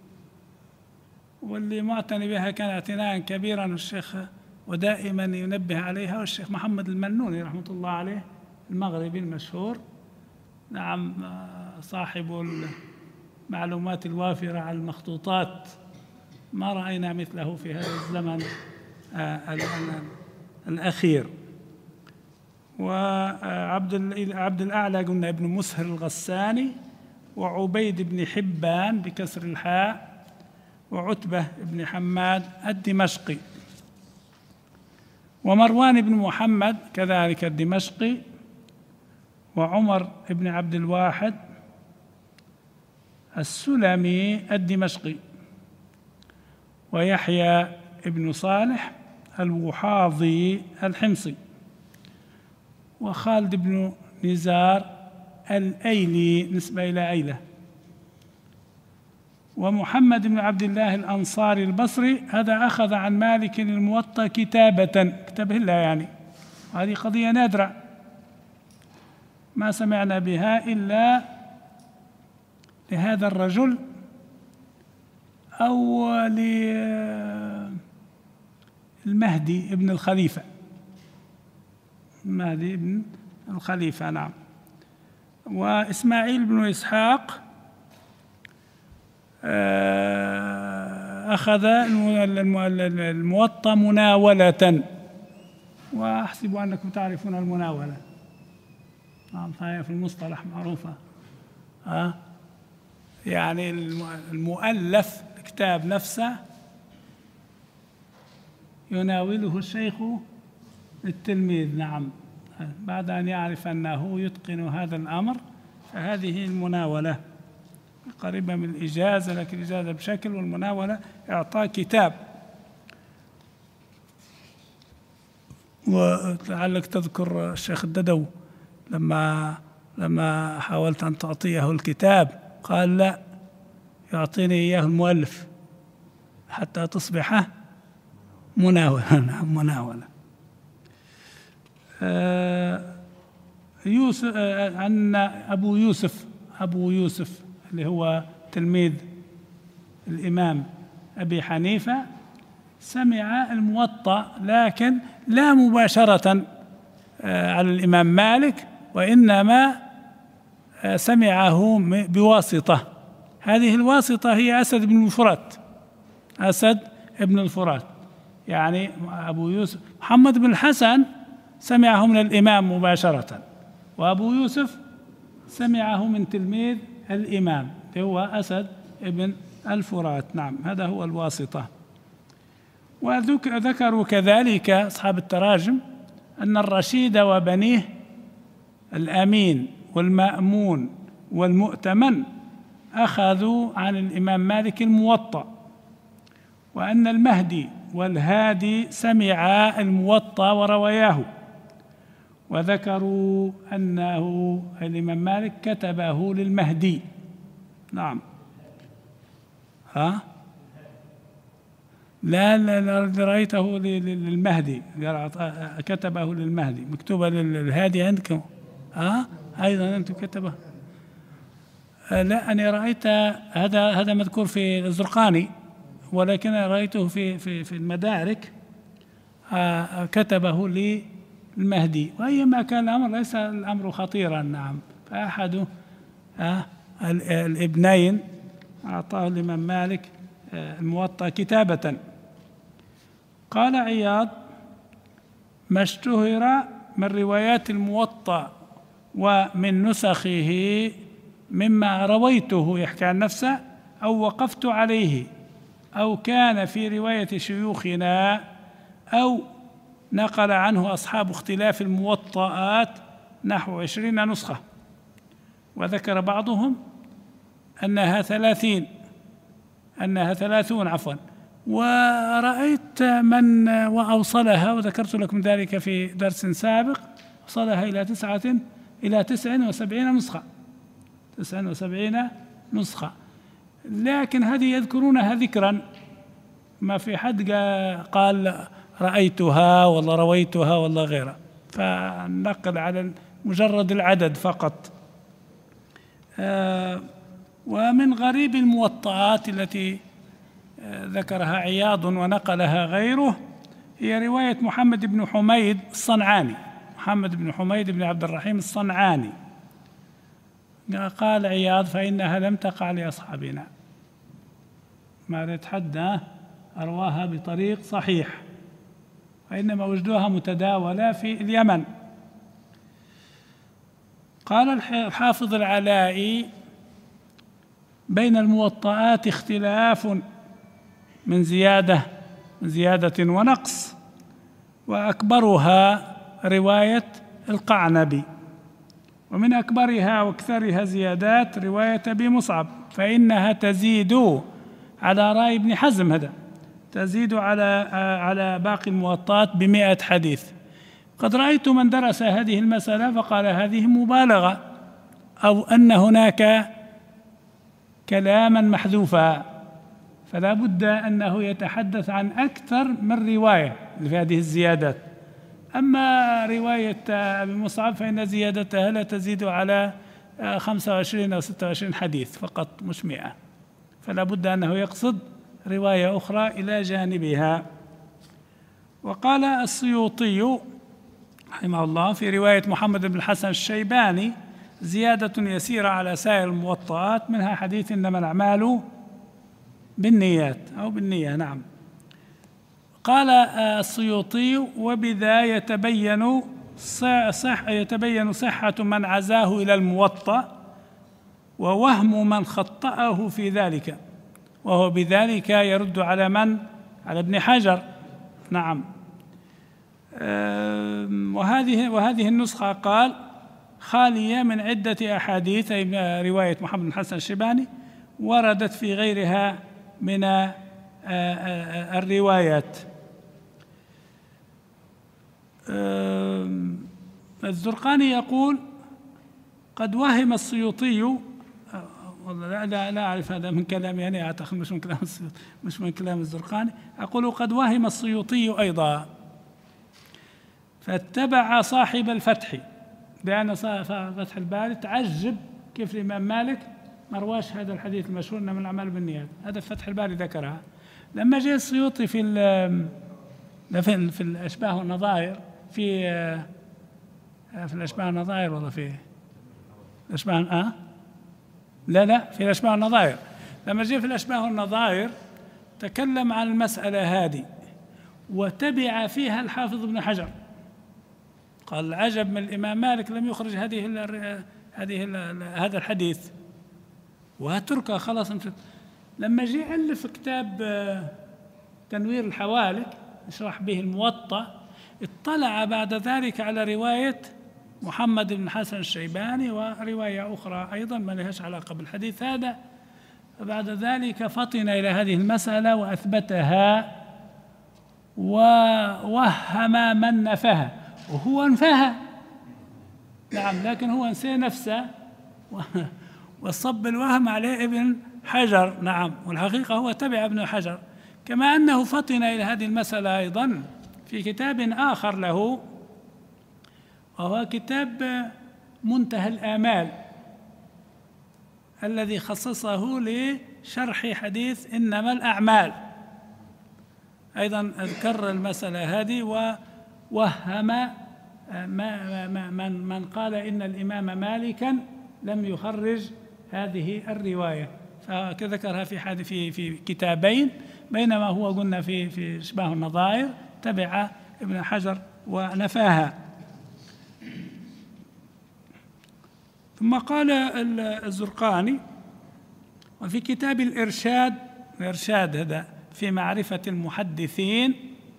واللي معتني بها كان اعتناء كبيرا الشيخ ودائما ينبه عليها، والشيخ محمد المنوني رحمة الله عليه المغربي المشهور، نعم، صاحب المعلومات الوافرة على المخطوطات، ما رأينا مثله في هذا الزمن الأخير. وعبد الأعلى قلنا ابن مسهر الغساني، وعبيد بن حبان بكسر الحاء، وعتبة بن حماد الدمشقي، ومروان بن محمد كذلك الدمشقي، وعمر بن عبد الواحد السلمي الدمشقي، ويحيى بن صالح الوحاضي الحمصي، وخالد بن نزار الأيلي نسبة إلى أيلة، ومحمد بن عبد الله الأنصاري البصري، هذا أخذ عن مالك الموطأ كتابة، كتبه الله يعني، هذه قضية نادرة ما سمعنا بها إلا لهذا الرجل أو للمهدي ابن الخليفة، المهدي ابن الخليفة، نعم. وإسماعيل بن إسحاق أخذ الموطأ مناولة، وأحسب أنكم تعرفون المناولة، نعم، هي في المصطلح معروفة. يعني المؤلف الكتاب نفسه يناوله الشيخ للتلميذ، نعم، بعد أن يعرف أنه يتقن هذا الأمر، فهذه المناولة قريبة من الإجازة، لكن الإجازة بشكل، والمناولة إعطاء كتاب. ولعلك تذكر الشيخ الددو لما حاولت أن تعطيه الكتاب قال لا، يعطيني إياه المؤلف حتى تصبح مناولة. نعم، مناولة. يوسف عن أبو يوسف اللي هو تلميذ الإمام أبي حنيفة، سمع الموطأ لكن لا مباشرة على الإمام مالك، وإنما سمعه بواسطة. هذه الواسطة هي أسد بن الفرات، يعني أبو يوسف محمد بن الحسن سمعه من الإمام مباشرة، وأبو يوسف سمعه من تلميذ الإمام هو أسد بن الفرات، نعم، هذا هو الواسطة. وذكروا كذلك أصحاب التراجم أن الرشيد وبنيه الأمين والمأمون والمؤتمن أخذوا عن الإمام مالك الموطأ، وأن المهدي والهادي سمعا الموطأ وروياه، وذكروا أنه الإمام مالك كتبه للمهدي، نعم. لا رأيته للمهدي، كتبه للمهدي، مكتوبة للهادي عندكم؟ أيضا أنتم كتبه؟ لا، أنا رأيت هذا مذكور في الزرقاني، ولكن رأيته في المدارك كتبه للمهدي. وأيما كان الأمر ليس الأمر خطيرا. نعم. فأحد الابنين أعطاه الإمام مالك الموطأ كتابة. قال عياض: ما اشتهر من روايات الموطأ ومن نسخه مما رويته يحكي عن نفسه أو وقفت عليه أو كان في رواية شيوخنا أو نقل عنه أصحاب اختلاف الموطئات نحو 20 نسخة، وذكر بعضهم أنها 30 30 ورأيت من وأوصلها، وذكرت لكم ذلك في درس سابق، وصلها إلى 79 نسخة. 79 نسخة. لكن هذه يذكرونها ذكرا، ما في حد قال رأيتها ولا رويتها ولا غيرها، فالنقل على مجرد العدد فقط. ومن غريب الموطئات التي ذكرها عياض ونقلها غيره هي رواية محمد بن حميد الصنعاني، محمد بن حميد بن عبد الرحيم الصنعاني. قال عياض: فإنها لم تقع لأصحابنا، ما يتحدى أرواها بطريق صحيح، وإنما وجدوها متداولة في اليمن. قال الحافظ العلائي: بين الموطئات اختلاف من زيادة ونقص، وأكبرها رواية القعنبي، ومن أكبرها وأكثرها زيادات رواية أبي مصعب، فإنها تزيد على رأي ابن حزم، هذا تزيد على باقي الموطئات ب100 حديث. قد رأيت من درس هذه المسألة فقال هذه مبالغة، أو أن هناك كلاما محذوفا، فلا بد أنه يتحدث عن أكثر من رواية في هذه الزيادات. أما رواية أبي مصعب فإن زيادتها لا تزيد على 25 أو 26 حديث فقط، مش 100، فلا بد أنه يقصد رواية أخرى إلى جانبها. وقال السيوطي رحمه الله في رواية محمد بن الحسن الشيباني: زيادة يسيرة على سائر الموطئات، منها حديث إنما الأعمال بالنيات أو بالنية. نعم. قال السيوطي: وبذا يتبين صحة من عزاه إلى الموطأ ووهم من خطأه في ذلك، وهو بذلك يرد على ابن حجر. نعم. وهذه النسخة قال خالية من عدة أحاديث، أي رواية محمد بن الحسن الشيباني، وردت في غيرها من الروايات. الزرقاني يقول: قد وهم السيوطي، لا أعرف هذا من كلامي يعني، أعتقد مش من كلام الزرقاني، أقول: قد وهم السيوطي أيضا فاتبع صاحب الفتح، لأن فتح الباري تعجب كيف الإمام مالك ما رواش هذا الحديث المشهور إنما الأعمال بالنيات، هذا فتح الباري ذكرها. لما جاء السيوطي في الأشباه والنظائر، في الأشباه والنظائر ولا في الأشباه لا في الأشباه والنظائر، لما جاء في الأشباه والنظائر تكلم عن المسألة هذه وتبع فيها الحافظ ابن حجر، قال: العجب من الإمام مالك لم يخرج هذا الحديث وتركه خلاص. لما جاء ألف كتاب تنوير الحوالك يشرح به الموطأ، اطلع بعد ذلك على رواية محمد بن حسن الشيباني ورواية أخرى أيضا ما لهاش علاقة بالحديث هذا، فبعد ذلك فطن إلى هذه المسألة وأثبتها، ووهم من نفاها، وهو انفاها. نعم، لكن هو نسي نفسه وصب الوهم عليه ابن حجر. نعم، والحقيقة هو تبع ابن حجر، كما أنه فطن إلى هذه المسألة أيضا في كتاب آخر له، وهو كتاب منتهى الآمال الذي خصصه لشرح حديث إنما الأعمال. أيضا ذكر المسألة هذه ووهم من قال إن الإمام مالكا لم يخرج هذه الرواية، فذكرها في كتابين، بينما هو قلنا في إشباه النظائر تبع ابن حجر ونفاها. ثم قال الزرقاني وفي كتاب الإرشاد هذا في معرفة المحدثين،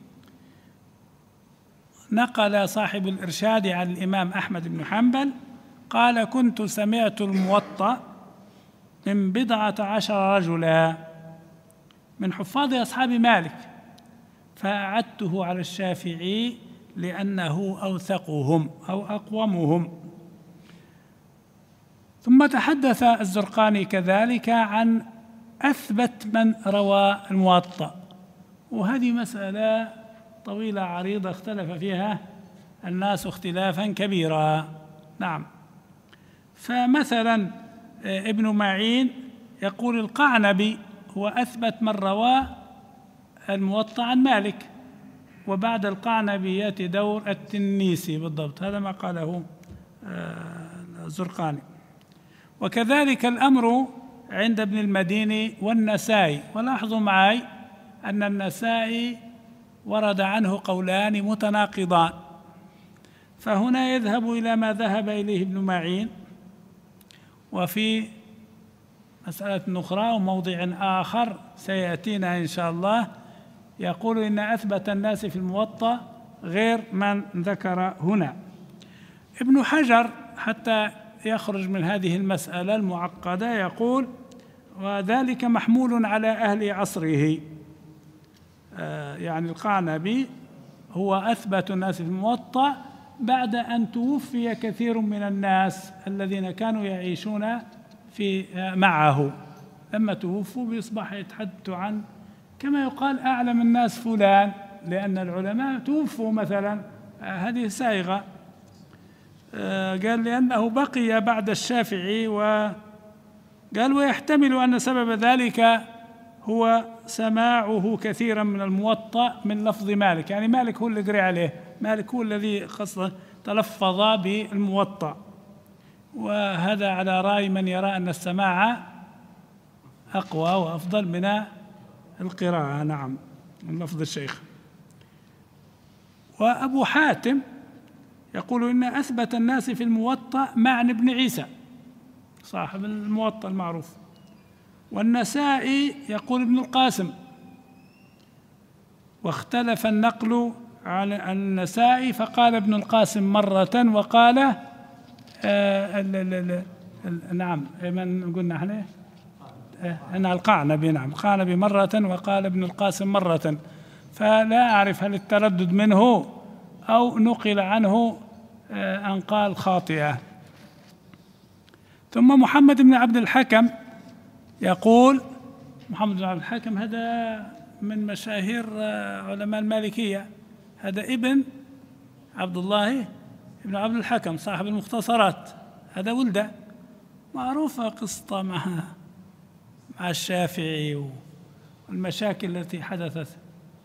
نقل صاحب الإرشاد عن الإمام أحمد بن حنبل قال: كنت سمعت الموطأ من 17 رجلا من حفاظ أصحاب مالك، فأعدته على الشافعي لأنه أوثقهم أو أقومهم. ثم تحدث الزرقاني كذلك عن أثبت من روى الموطأ، وهذه مسألة طويلة عريضة اختلف فيها الناس اختلافا كبيرا. نعم، فمثلا ابن معين يقول القعنبي هو أثبت من روى الموطأ عن مالك، وبعد القعنبي يأتي دور التنيسي بالضبط، هذا ما قاله الزرقاني. وكذلك الأمر عند ابن المديني والنسائي، ولاحظوا معي أن النسائي ورد عنه قولان متناقضان، فهنا يذهب إلى ما ذهب إليه ابن معين، وفي مسألة أخرى وموضع آخر سيأتينا إن شاء الله يقول إن أثبت الناس في الموطأ غير من ذكر هنا. ابن حجر حتى يخرج من هذه المسألة المعقدة يقول: وذلك محمول على أهل عصره، يعني القعنبي هو أثبت الناس في الموطأ بعد أن توفي كثير من الناس الذين كانوا يعيشون معه، لما توفوا بيصبح يتحدث عن كما يقال أعلم الناس فلان، لأن العلماء توفوا مثلا، هذه سائغة. قال لأنه بقي بعد الشافعي، وقال ويحتمل أن سبب ذلك هو سماعه كثيرا من الموطأ من لفظ مالك، يعني مالك هو اللي قرأ عليه، مالك هو الذي قصد تلفظ بالموطأ، وهذا على رأي من يرى أن السماع أقوى وأفضل من القراءة، نعم، من لفظ الشيخ. وأبو حاتم يقول إن أثبت الناس في الموطأ معن بن عيسى صاحب الموطأ المعروف. والنسائي يقول ابن القاسم، واختلف النقل عن النسائي فقال ابن القاسم مرة، وقال نعم من قلنا احنا أن القعنبي، نعم القعنبي مرة، وقال ابن القاسم مرة، فلا أعرف هل التردد منه أو نقل عنه أن قال خاطئة. ثم محمد بن عبد الحكم يقول، محمد بن عبد الحكم هذا من مشاهير علماء المالكية، هذا ابن عبد الله بن عبد الحكم صاحب المختصرات، هذا ولده، معروفة قصة مع الشافعي والمشاكل التي حدثت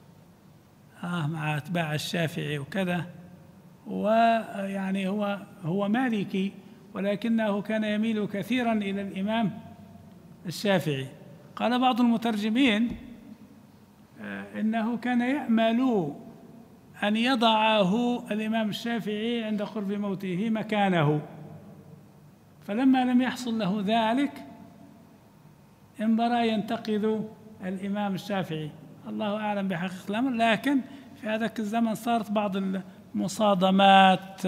مع أتباع الشافعي وكذا، ويعني هو مالكي، ولكنه كان يميل كثيرا إلى الإمام الشافعي. قال بعض المترجمين إنه كان يأمل أن يضعه الإمام الشافعي عند قرب موته مكانه، فلما لم يحصل له ذلك انبرى ينتقذ الإمام الشافعي، الله أعلم بحقيقة الأمر، لكن في هذاك الزمن صارت بعض المصادمات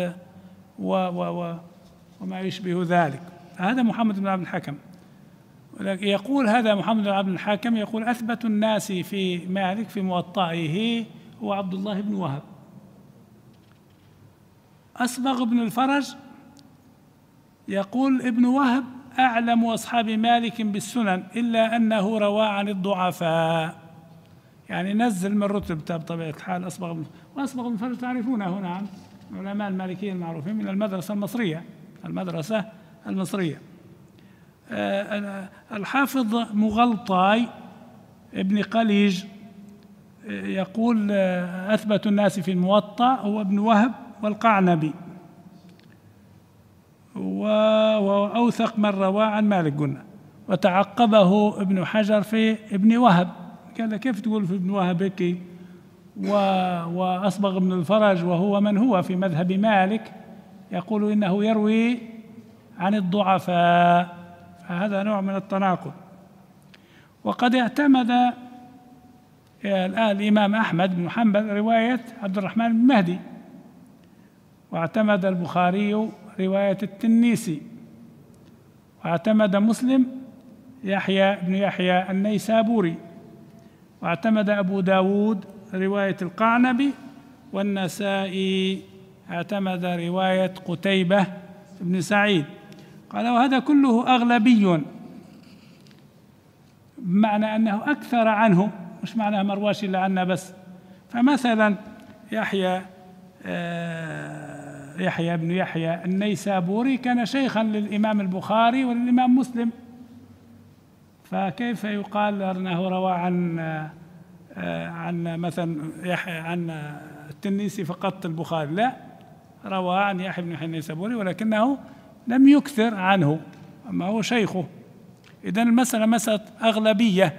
وما يشبه ذلك. هذا محمد بن عبد الحكم يقول، هذا محمد بن عبد الحكم يقول أثبت الناس في مالك في موطئه هو عبد الله بن وهب. أصبغ بن الفرج يقول ابن وهب أعلم أصحاب مالك بالسنن إلا أنه روى عن الضعفاء، يعني نزل من رتبته بطبيعة الحال. وأصبغ بن الفرج تعرفونه نعم، علماء المالكية المعروفين من المدرسة المصرية. الحافظ مغلطاي ابن قليج يقول أثبت الناس في الموطأ هو ابن وهب والقعنبي، وأوثق من روى عن مالك قلنا، وتعقبه ابن حجر في ابن وهب، قال كيف تقول في ابن وهب هيك، وأصبغ ابن الفرج وهو من هو في مذهب مالك يقول إنه يروي عن الضعفاء، فهذا نوع من التناقض. وقد اعتمد الآن الإمام أحمد بن حنبل رواية عبد الرحمن بن مهدي، واعتمد البخاري رواية التنيسي، واعتمد مسلم يحيى بن يحيى النيسابوري، واعتمد أبو داود رواية القعنبي، والنسائي اعتمد رواية قتيبة بن سعيد. قال وهذا كله أغلبي، بمعنى أنه أكثر عنه، مش معناه مرواش إلا عنا بس. فمثلا يحيى بن يحيى النيسابوري كان شيخا للإمام البخاري وللإمام مسلم، فكيف يقال أنه روى عن مثلا يحيى عن التنيسي فقط البخاري؟ لا، روى عن يحيى بن يحيى النيسابوري ولكنه لم يكثر عنه، أما هو شيخه. إذن المسألة مسألة أغلبية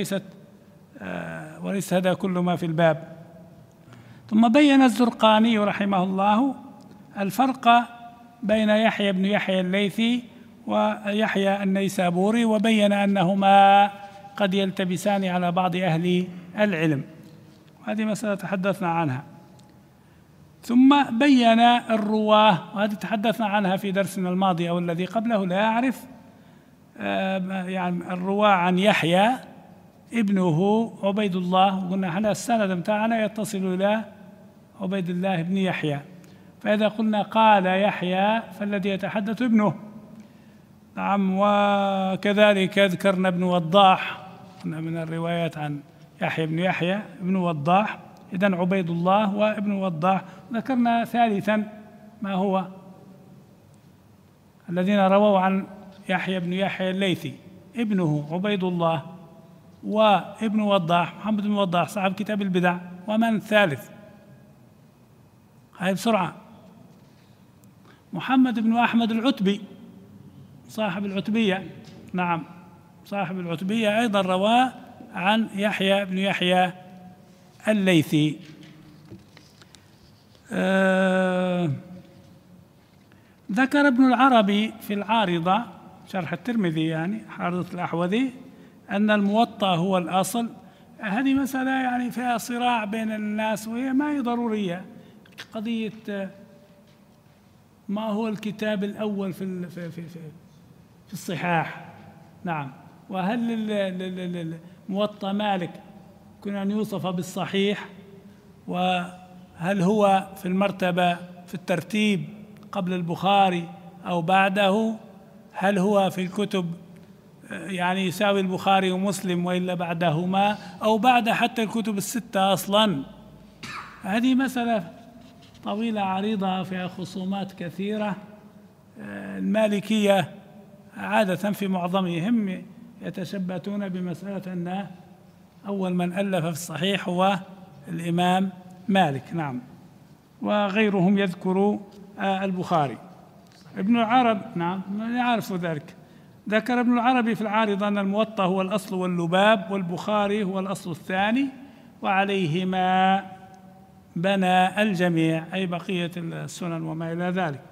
وليس هذا كل ما في الباب. ثم بين الزرقاني رحمه الله الفرق بين يحيى بن يحيى الليثي ويحيى النيسابوري، وبين أنهما قد يلتبسان على بعض أهل العلم، هذه مسألة تحدثنا عنها. ثم بين الرواه، وهذه تحدثنا عنها في درسنا الماضي أو الذي قبله لا أعرف، يعني الرواه عن يحيى ابنه عبيد الله، وقلنا احنا السند بتاعنا يتصل إلى عبيد الله بن يحيى، فإذا قلنا قال يحيى فالذي يتحدث ابنه. نعم. وكذلك ذكرنا ابن وضاح من الروايات عن يحيى بن يحيى ابن وضاح، إذن عبيد الله وابن وضاح. ذكرنا ثالثا ما هو الذين رووا عن يحيى بن يحيى الليثي، ابنه عبيد الله وابن وضاح محمد بن وضاح صاحب كتاب البدع. ومن ثالث؟ هاي بسرعة. محمد بن أحمد العتبي صاحب العتبية. نعم، صاحب العتبية أيضا روى عن يحيى بن يحيى الليثي. ذكر ابن العربي في العارضة شرح الترمذي، يعني عارضة الأحوذي، أن الموطأ هو الأصل. هذه مسألة يعني فيها صراع بين الناس، وهي ما هي ضرورية. قضية ما هو الكتاب الأول في الصحاح. نعم. وهل موطأ مالك يمكن أن يوصف بالصحيح؟ وهل هو في المرتبة في الترتيب قبل البخاري أو بعده؟ هل هو في الكتب يعني يساوي البخاري ومسلم وإلا بعدهما، أو بعد حتى الكتب الستة أصلا؟ هذه مسألة طويلة عريضة فيها خصومات كثيرة. المالكية عادة في معظمهم يتشبتون بمسألة أن أول من ألف في الصحيح هو الإمام مالك. نعم. وغيرهم يذكر البخاري. ابن العرب، نعم، يعرف ذلك. ذكر ابن العربي في العارضة أن الموطأ هو الأصل واللباب، والبخاري هو الأصل الثاني، وعليهما بنى الجميع، أي بقية السنن وما إلى ذلك.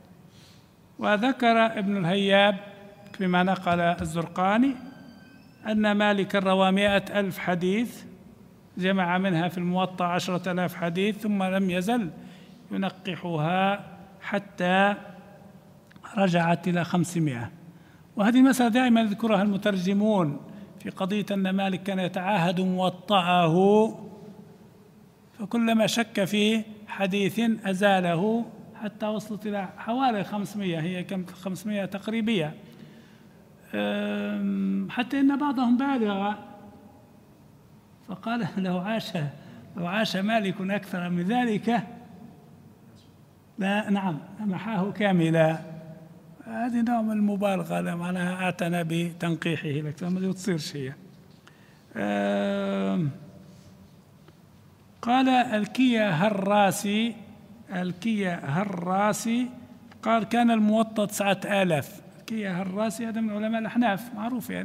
وذكر ابن الهياب فيما نقل الزرقاني أن مالك روى 100,000 حديث، جمع منها في الموطأ 10,000 حديث، ثم لم يزل ينقحها حتى رجعت إلى 500. وهذه المسألة دائما يذكرها المترجمون في قضية أن مالك كان يتعاهد موطأه، فكلما شك في حديث أزاله حتى وصلت إلى حوالي 500، هي كم 500 تقريبية، حتى إن بعضهم بالغ فقال لو عاش مالك أكثر من ذلك لا، نعم، محاه كاملا. هذه نوع من المبالغة، معناها اعتنى بتنقيحه، لكن ما تصير شيء. قال الكيا هراسي قال كان الموطأ 9000. الكيا هراسي هذا من علماء الأحناف معروف يعني.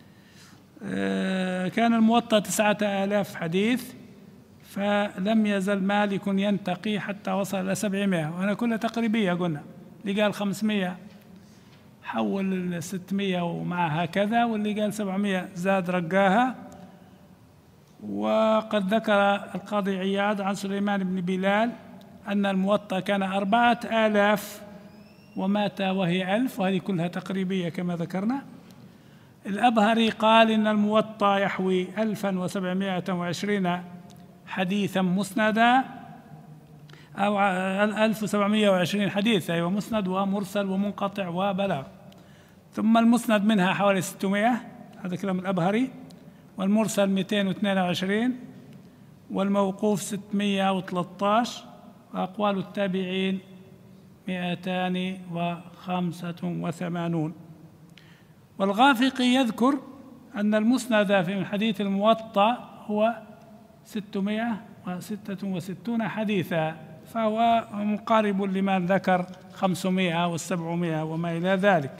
كان الموطأ 9000 حديث، فلم يزل مالك ينتقي حتى وصل إلى 700، وأنا كلها تقريبية قلنا. اللي قال 500 حول 600 ومعها كذا، واللي قال 700 زاد رقاها. وقد ذكر القاضي عياض عن سليمان بن بلال أن الموطأ كان 4000 ومات وهي 1000، وهذه كلها تقريبية كما ذكرنا. الأبهري قال إن الموطأ يحوي 1720 حديثا مسندا، أو 1720 حديث أيوة مسند ومرسل ومنقطع وبلاغ. ثم المسند منها حوالي 600، هذا كلام الأبهري، والمرسل 222، والموقوف 613، وأقوال التابعين 285. والغافقي يذكر أن المسند في حديث الموطأ هو 666 حديثا، فهو مقارب لمن ذكر 500 و700 وما إلى ذلك.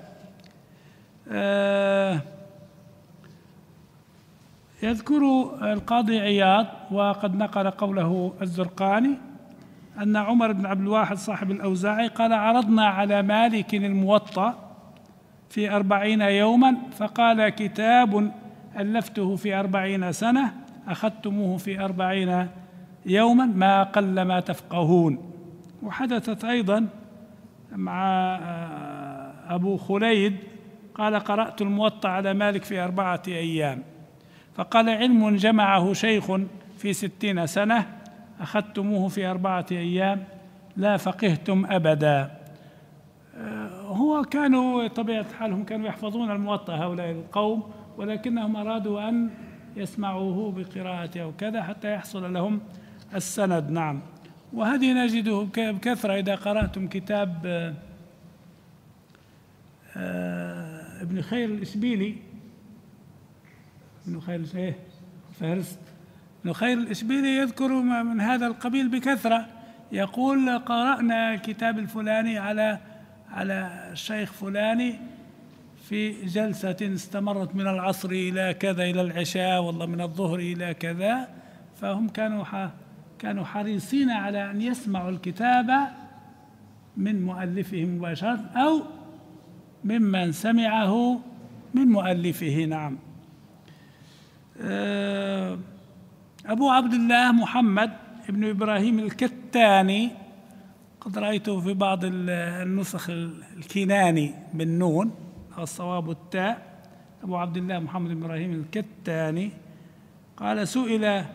يذكر القاضي عياض وقد نقل قوله الزرقاني أن عمر بن عبد الواحد صاحب الأوزاعي قال: عرضنا على مالك الموطأ في 40 يوما، فقال: كتاب ألفته في 40 سنة أخذتموه في 40 يوما ما قل ما تفقهون. وحدثت أيضا مع أبو خليد قال: قرأت الموطأ على مالك في 4 أيام، فقال: علم جمعه شيخ في 60 سنة أخذتموه في 4 أيام لا فقهتم أبدا. هو كانوا طبيعة حالهم كانوا يحفظون الموطأ هؤلاء القوم، ولكنهم أرادوا أن يسمعوه بقراءته أو كذا حتى يحصل لهم السند. نعم، وهذه نجده بكثرة إذا قرأتم كتاب ابن خير الإشبيلي، ابن خير الإشبيلي يذكر من هذا القبيل بكثرة، يقول: قرأنا الكتاب الفلاني على الشيخ فلاني في جلسة استمرت من العصر إلى كذا إلى العشاء، والله من الظهر إلى كذا. فهم كانوا حريصين على أن يسمعوا الكتاب من مؤلفه مباشرة أو ممن سمعه من مؤلفه. نعم. أبو عبد الله محمد ابن إبراهيم الكتاني، قد رأيته في بعض النسخ الكناني بالنون أو الصواب التاء، أبو عبد الله محمد بن إبراهيم الكتاني قال: سئل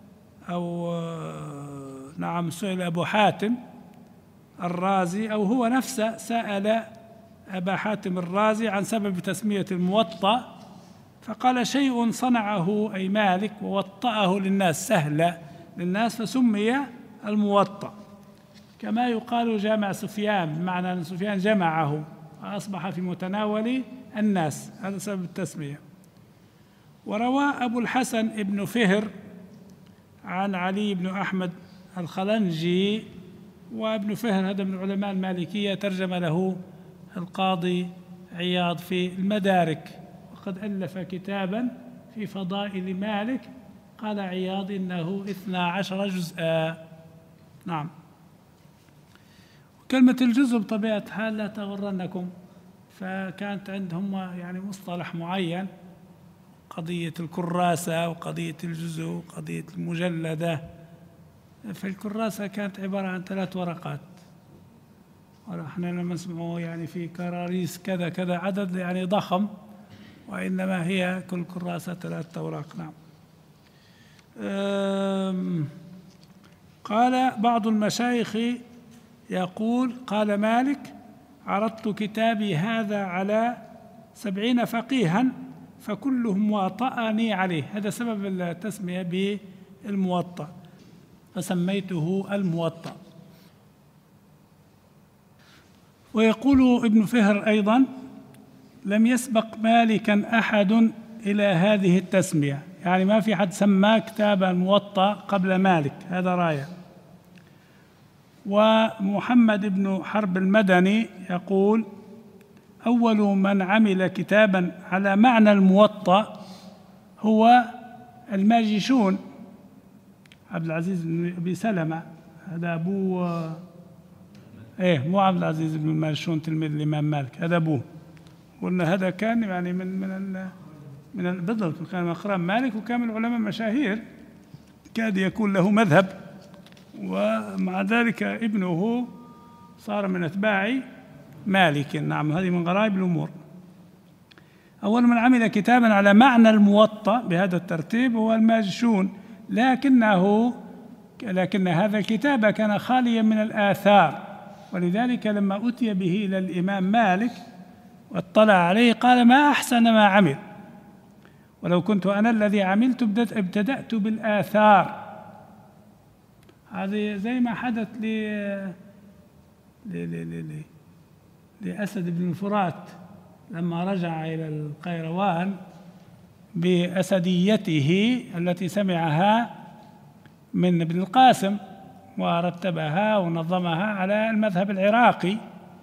أبو حاتم الرازي، أو هو نفسه سأل أبا حاتم الرازي عن سبب تسمية الموطأ، فقال: شيء صنعه أي مالك ووطأه للناس، سهل للناس، فسمي الموطأ. كما يقال جامع سفيان، بمعنى أن سفيان جمعه وأصبح في متناول الناس، هذا سبب التسمية. وروى أبو الحسن ابن فهر عن علي بن أحمد الخلنجي، وابن فهر هذا من علماء المالكية، ترجم له القاضي عياض في المدارك، وقد ألف كتابا في فضائل مالك، قال عياض إنه 12 جزءا. نعم. كلمة الجزء بطبيعة الحال لا تغرنكم، فكانت عندهم يعني مصطلح معين، قضية الكراسة وقضية الجزء وقضية المجلدة. فالكراسة كانت عبارة عن 3 ورقات، ونحن لما نسمعه يعني في كراريس كذا كذا عدد يعني ضخم، وإنما هي كل كراسة 3 أوراق. نعم. قال بعض المشايخ يقول: قال مالك: عرضت كتابي هذا على 70 فقيها فكلهم واطأني عليه. هذا سبب التسمية بالموطأ، فسميته الموطأ. ويقول ابن فهر أيضا: لم يسبق مالكا أحد إلى هذه التسمية، يعني ما في حد سماه كتاب الموطأ قبل مالك، هذا راية. ومحمد بن حرب المدني يقول: أول من عمل كتابا على معنى الموطأ هو الماجشون عبد العزيز بن أبي سلمة، هذا أبوه، مو عبد العزيز بن الماجشون تلميذ الإمام مالك، هذا أبوه. قلنا هذا كان يعني من بالضبط كان من أقران مالك، وكان من العلماء المشاهير، كاد يكون له مذهب، ومع ذلك ابنه صار من أتباع مالك. نعم، هذه من غرائب الأمور. أول من عمل كتابا على معنى الموطأ بهذا الترتيب هو الماجشون، لكن هذا الكتاب كان خاليا من الآثار، ولذلك لما أتي به إلى الإمام مالك واطلع عليه قال: ما أحسن ما عمل، ولو كنت أنا الذي عملت ابتدأت بالآثار. هذه زي ما حدث لأسد بن الفرات لما رجع إلى القيروان بأسديته التي سمعها من ابن القاسم، ورتبها ونظمها على المذهب العراقي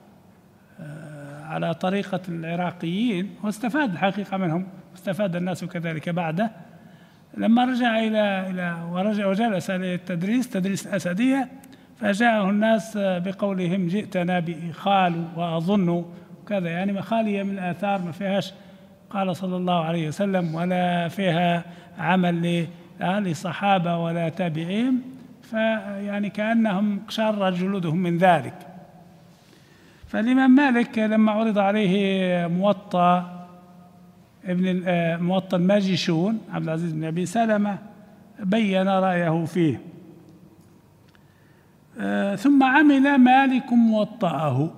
على طريقة العراقيين، واستفاد الحقيقة منهم، واستفاد الناس كذلك بعده. لما رجع ورجع وجلس للتدريس تدريس الأسدية، فجاءه الناس بقولهم: جئتنا بإخال وأظن كذا، يعني مخالية من الآثار، ما فيهاش قال صلى الله عليه وسلم، ولا فيها عمل لصحابة ولا تابعين، فيعني كأنهم شر جلودهم من ذلك. فالإمام مالك لما عرض عليه موطأ الماجشون عبد العزيز بن أبي سلمة بين رأيه فيه. ثم عمل مالك موطأه،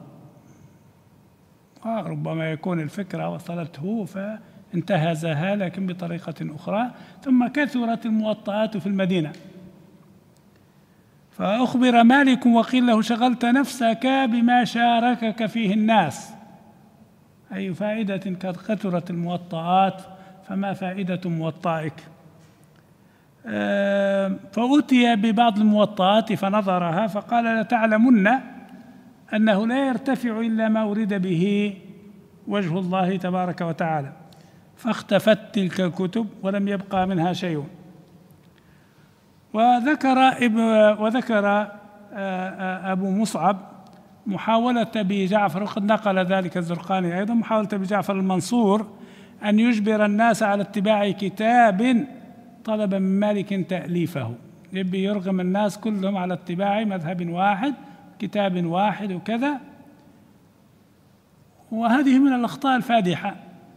ربما يكون الفكرة وصلته فانتهزها لكن بطريقة أخرى. ثم كثرت الموطئات في المدينة، فأخبر مالك وقيل له: شغلت نفسك بما شاركك فيه الناس. أي فائدة قد كثرت الموطئات، فما فائدة موطئك؟ فأتي ببعض الموطئات فنظرها فقال: لتعلمن أنه لا يرتفع إلا ما أريد به وجه الله تبارك وتعالى. فاختفت تلك الكتب ولم يبقى منها شيء. وذكر أبو مصعب محاولة أبي جعفر، وقد نقل ذلك الزرقاني أيضا، محاولة أبي جعفر المنصور أن يجبر الناس على اتباع كتاب طلب من مالك تأليفه، يبي يرغم الناس كلهم على اتباع مذهب واحد، كتاب واحد وكذا. وهذه من الأخطاء الفادحة،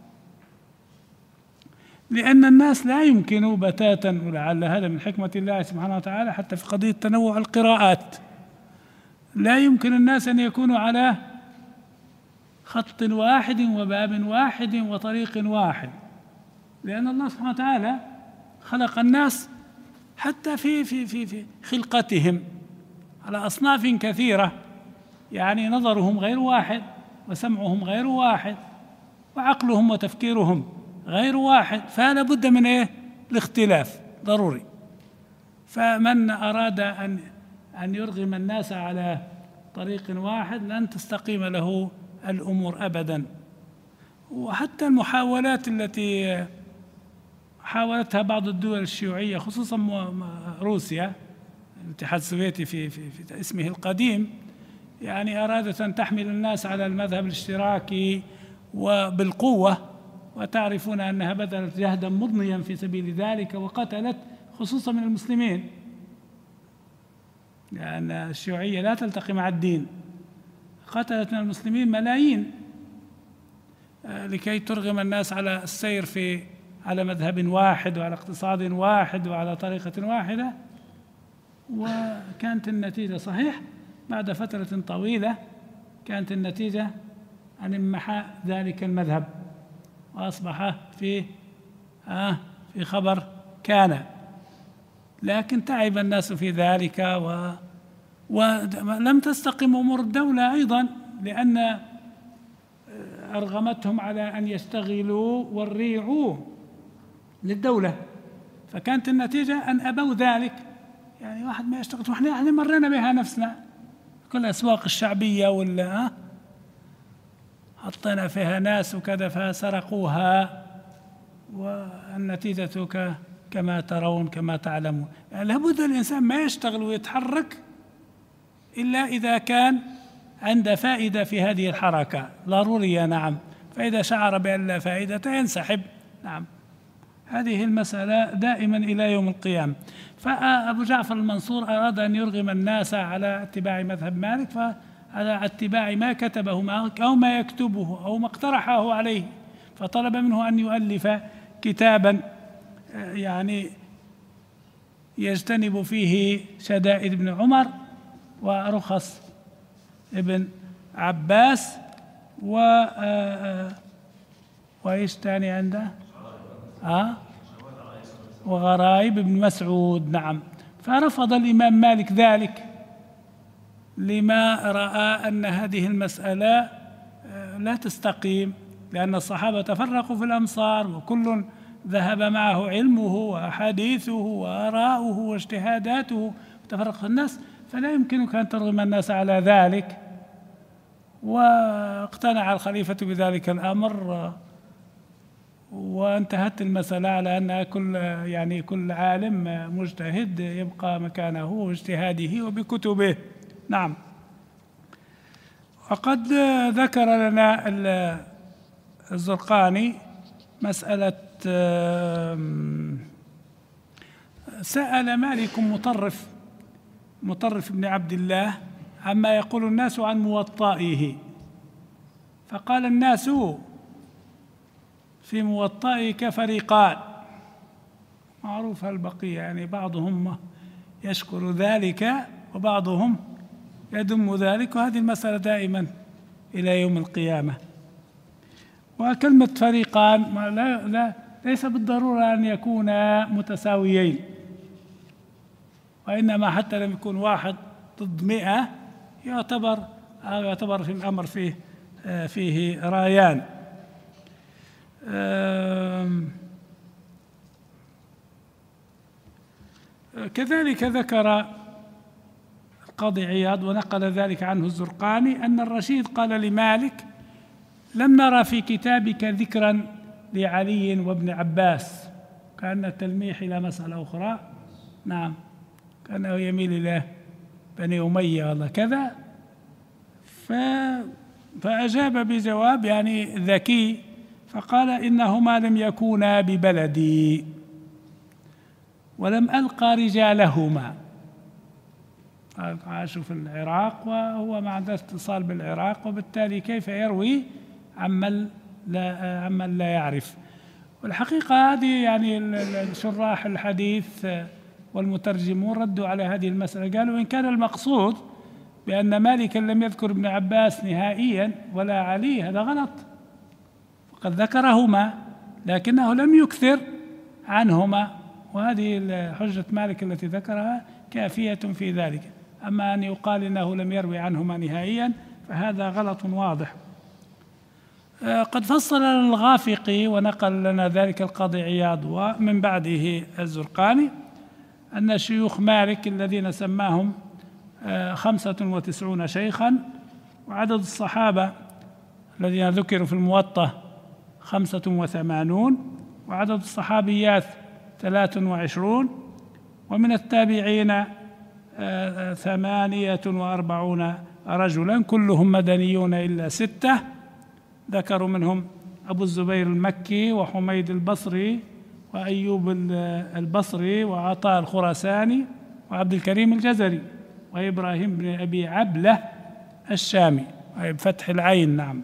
لأن الناس لا يمكن بتاتا، ولعل هذا من حكمة الله سبحانه وتعالى حتى في قضية تنوع القراءات، لا يمكن الناس أن يكونوا على خط واحد وباب واحد وطريق واحد، لأن الله سبحانه وتعالى خلق الناس حتى في خلقتهم على أصناف كثيرة، يعني نظرهم غير واحد، وسمعهم غير واحد، وعقلهم وتفكيرهم غير واحد، فلا بد من الاختلاف ضروري. فمن أراد أن يرغم الناس على طريق واحد لن تستقيم له الأمور أبدا. وحتى المحاولات التي حاولتها بعض الدول الشيوعية، خصوصا روسيا، الاتحاد السوفيتي في اسمه القديم، يعني أرادت أن تحمل الناس على المذهب الاشتراكي وبالقوة، وتعرفون أنها بذلت جهدا مضنيا في سبيل ذلك، وقتلت خصوصا من المسلمين، لأن الشيوعية لا تلتقي مع الدين، قتلت من المسلمين ملايين لكي ترغم الناس على السير على مذهب واحد وعلى اقتصاد واحد وعلى طريقة واحدة. وكانت النتيجة صحيح بعد فترة طويلة، كانت النتيجة أن انمحى ذلك المذهب وأصبح في خبر كان. لكن تعب الناس في ذلك ولم تستقم أمور الدولة أيضا، لأن أرغمتهم على أن يشتغلوا والريعوا للدولة، فكانت النتيجة أن أبوا ذلك. يعني واحد ما يشتغل، وإحنا مرينا بها نفسنا، كل الأسواق الشعبية ولا حطينا فيها ناس وكذا فسرقوها، والنتيجة كما ترون كما تعلمون. يعني لابد الإنسان ما يشتغل ويتحرك إلا إذا كان عنده فائدة في هذه الحركة ضرورية. نعم. فإذا شعر بأن لا فائدة ينسحب. نعم. هذه المسألة دائما إلى يوم القيامة. فأبو جعفر المنصور أراد أن يرغم الناس على اتباع مذهب مالك، فعلى اتباع ما كتبه مالك أو ما يكتبه أو ما اقترحه عليه، فطلب منه أن يؤلف كتابا يعني يجتنب فيه شدائد ابن عمر ورخص ابن عباس وإيش تاني عنده؟ وغرائب ابن مسعود. نعم. فرفض الإمام مالك ذلك لما رأى أن هذه المسألة لا تستقيم، لأن الصحابة تفرقوا في الأمصار وكل ذهب معه علمه وأحاديثه وآراؤه واجتهاداته، تفرق الناس، فلا يمكنك أن ترغم الناس على ذلك. واقتنع الخليفة بذلك الأمر، وانتهت المسألة على أن كل عالم مجتهد يبقى مكانه واجتهاده وبكتبه. نعم. وقد ذكر لنا الزرقاني مسألة، سأل مالك مطرف بن عبد الله عما يقول الناس عن موطئه، فقال الناس في موطئك فريقان، معروف البقية، يعني بعضهم يشكر ذلك وبعضهم يذم ذلك، وهذه المسألة دائما إلى يوم القيامة. وكلمة فريقان ليس بالضرورة أن يكونا متساويين، وإنما حتى لم يكون واحد ضد 100 يعتبر في الأمر فيه رايان. كذلك ذكر القاضي عياض ونقل ذلك عنه الزرقاني أن الرشيد قال لمالك: لم نرى في كتابك ذكرا لعلي وابن عباس، كان التلميح إلى مسألة أخرى. نعم. كان يميل إلى بني أمية والله كذا، فأجاب بجواب يعني ذكي، فقال: إنهما لم يكونا ببلدي ولم ألقى رجالهما، عاشوا في العراق وهو ما عنده اتصال بالعراق، وبالتالي كيف يروي عمن لا يعرف. والحقيقة هذه يعني شراح الحديث والمترجمون ردوا على هذه المسألة، قالوا إن كان المقصود بأن مالكا لم يذكر ابن عباس نهائيا ولا علي هذا غلط، فقد ذكرهما لكنه لم يكثر عنهما، وهذه حجة مالك التي ذكرها كافية في ذلك. أما أن يقال إنه لم يروي عنهما نهائيا فهذا غلط واضح. قد فصل لنا الغافقي ونقل لنا ذلك القاضي عياض ومن بعده الزرقاني أن شيوخ مالك الذين سماهم 95 شيخا، وعدد الصحابة الذين ذكروا في الموطأ 85، وعدد الصحابيات 23، ومن التابعين 48 رجلا كلهم مدنيون إلا 6، ذكروا منهم أبو الزبير المكي وحميد البصري وأيوب البصري وعطاء الخراساني وعبد الكريم الجزري وإبراهيم بن أبي عبلة الشامي، أي بفتح العين. نعم.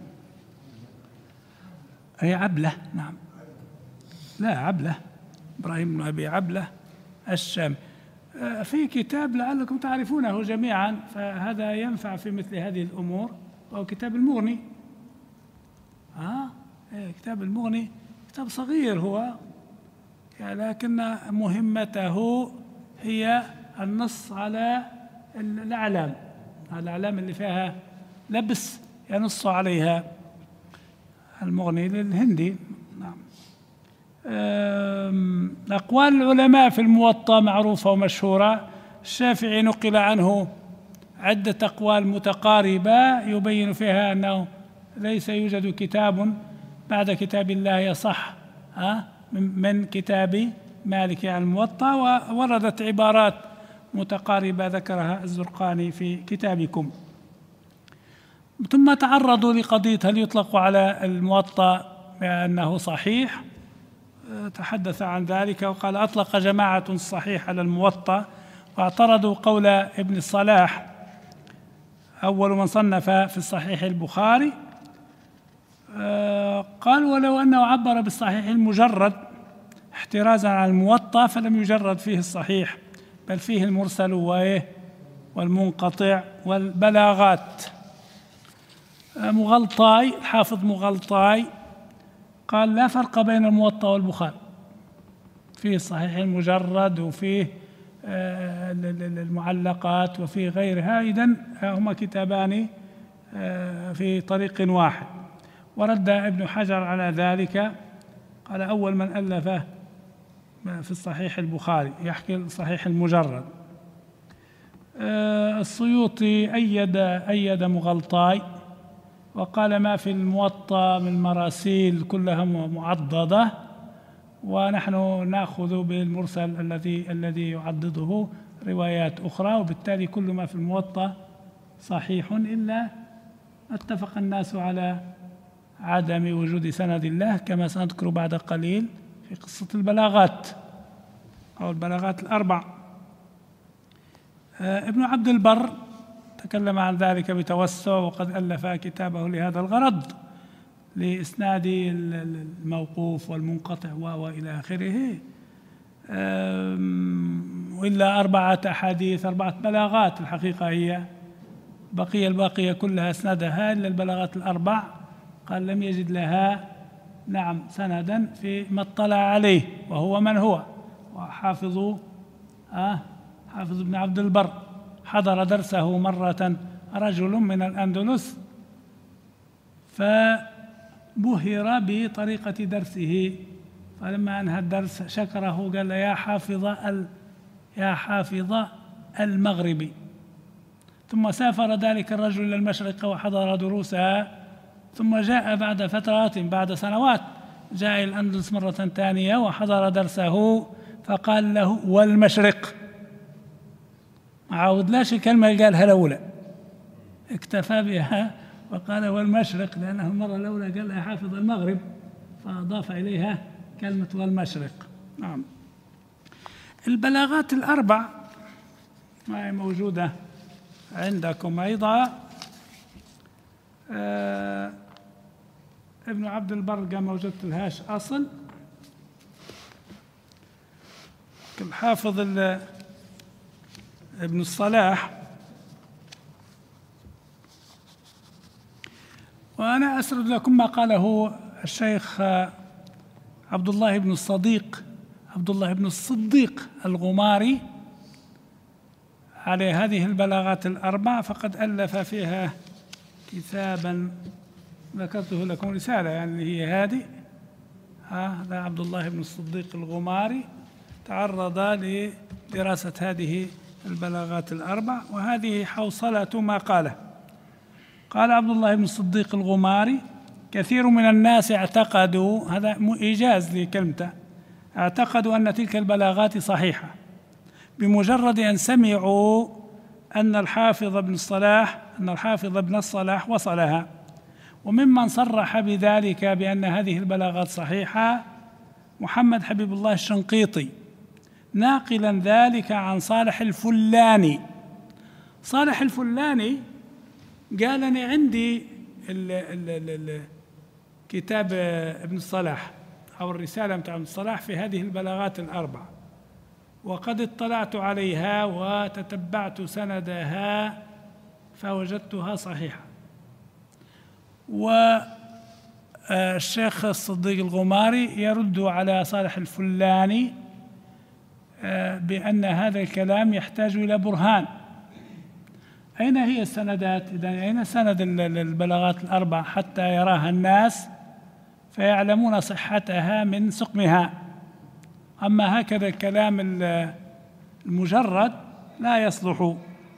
هي عبلة. نعم. لا، عبلة، إبراهيم بن أبي عبلة الشامي. في كتاب لعلكم تعرفونه جميعا، فهذا ينفع في مثل هذه الأمور، وهو كتاب المغني. كتاب المغني كتاب صغير هو، لكن مهمته هي النص على الأعلام اللي فيها لبس ينص عليها، المغني للهندي. نعم. أقوال العلماء في الموطأ معروفة ومشهورة. الشافعي نقل عنه عدة أقوال متقاربة يبين فيها أنه ليس يوجد كتاب بعد كتاب الله يصح من كتاب مالك عن الموطأ، ووردت عبارات متقاربة ذكرها الزرقاني في كتابكم. ثم تعرضوا لقضية هل يطلق على الموطأ بأنه صحيح، تحدث عن ذلك وقال أطلق جماعة الصحيح على الموطأ، واعترضوا قول ابن الصلاح أول من صنف في الصحيح البخاري. قال ولو أنه عبر بالصحيح المجرد احترازا عن الموطأ فلم يجرد فيه الصحيح، بل فيه المرسل والمنقطع والبلاغات. مغلطاي الحافظ مغلطاي قال لا فرق بين الموطأ والبخاري، فيه الصحيح المجرد وفيه المعلقات وفيه غيرها، إذن هما كتابان في طريق واحد. ورد ابن حجر على ذلك، قال أول من ألف في الصحيح البخاري يحكي الصحيح المجرد. السيوطي أيد مغلطاي وقال ما في الموطأ من مراسيل كلها معضدة، ونحن نأخذ بالمرسل الذي يعضده روايات أخرى، وبالتالي كل ما في الموطأ صحيح، إلا اتفق الناس على عدم وجود سند الله، كما سنذكر بعد قليل في قصة البلاغات أو البلاغات الأربع. ابن عبد البر تكلم عن ذلك بتوسع، وقد ألف كتابه لهذا الغرض لإسناد الموقوف والمنقطع وإلى آخره، وإلا 4 أحاديث 4 بلاغات الحقيقة هي الباقية كلها أسندها إلا البلاغات الأربع. قال لم يجد لها سندا في ما اطلع عليه، وهو من هو وحافظ حافظ ابن عبد البر. حضر درسه مرة رجل من الأندلس فبهر بطريقة درسه، فلما أنهى الدرس شكره، قال له يا حافظ المغرب. ثم سافر ذلك الرجل إلى المشرق وحضر دروسها، ثم جاء بعد فترات بعد سنوات جاء إلى الأندلس مرة ثانية وحضر درسه، فقال له والمشرق، ما عاودلاش الكلمة اللي قالها الأولى، اكتفى بها وقال والمشرق، لأنه المرة الأولى قالها حافظ المغرب فأضاف إليها كلمة والمشرق. نعم. البلاغات الأربع ما هي موجودة عندكم أيضا. ابن عبد البر ما وجدت لهاش أصل. الحافظ ابن الصلاح، وأنا أسرد لكم ما قاله الشيخ عبد الله بن الصديق الغماري على هذه البلاغات الأربع، فقد ألف فيها كتابا ذكرته لكم رسالة، يعني هي هذه. هذا عبد الله بن الصديق الغماري تعرض لدراسة هذه البلاغات الأربع، وهذه حوصلة ما قاله. قال عبد الله بن الصديق الغماري كثير من الناس اعتقدوا، هذا إيجاز لكلمته، اعتقدوا أن تلك البلاغات صحيحة بمجرد أن سمعوا أن الحافظ ابن الصلاح وصلها. وممن صرح بذلك بأن هذه البلاغات صحيحة محمد حبيب الله الشنقيطي، ناقلا ذلك عن صالح الفلاني. صالح الفلاني قال أنا عندي كتاب ابن الصلاح أو الرسالة بتاع ابن الصلاح في هذه البلاغات الأربع، وقد اطلعت عليها وتتبعت سندها فوجدتها صحيحة. والشيخ الصديق الغماري يرد على صالح الفلاني بأن هذا الكلام يحتاج إلى برهان. أين هي السندات؟ إذن أين سند البلاغات الأربع حتى يراها الناس فيعلمون صحتها من سقمها. أما هكذا الكلام المجرد لا يصلح.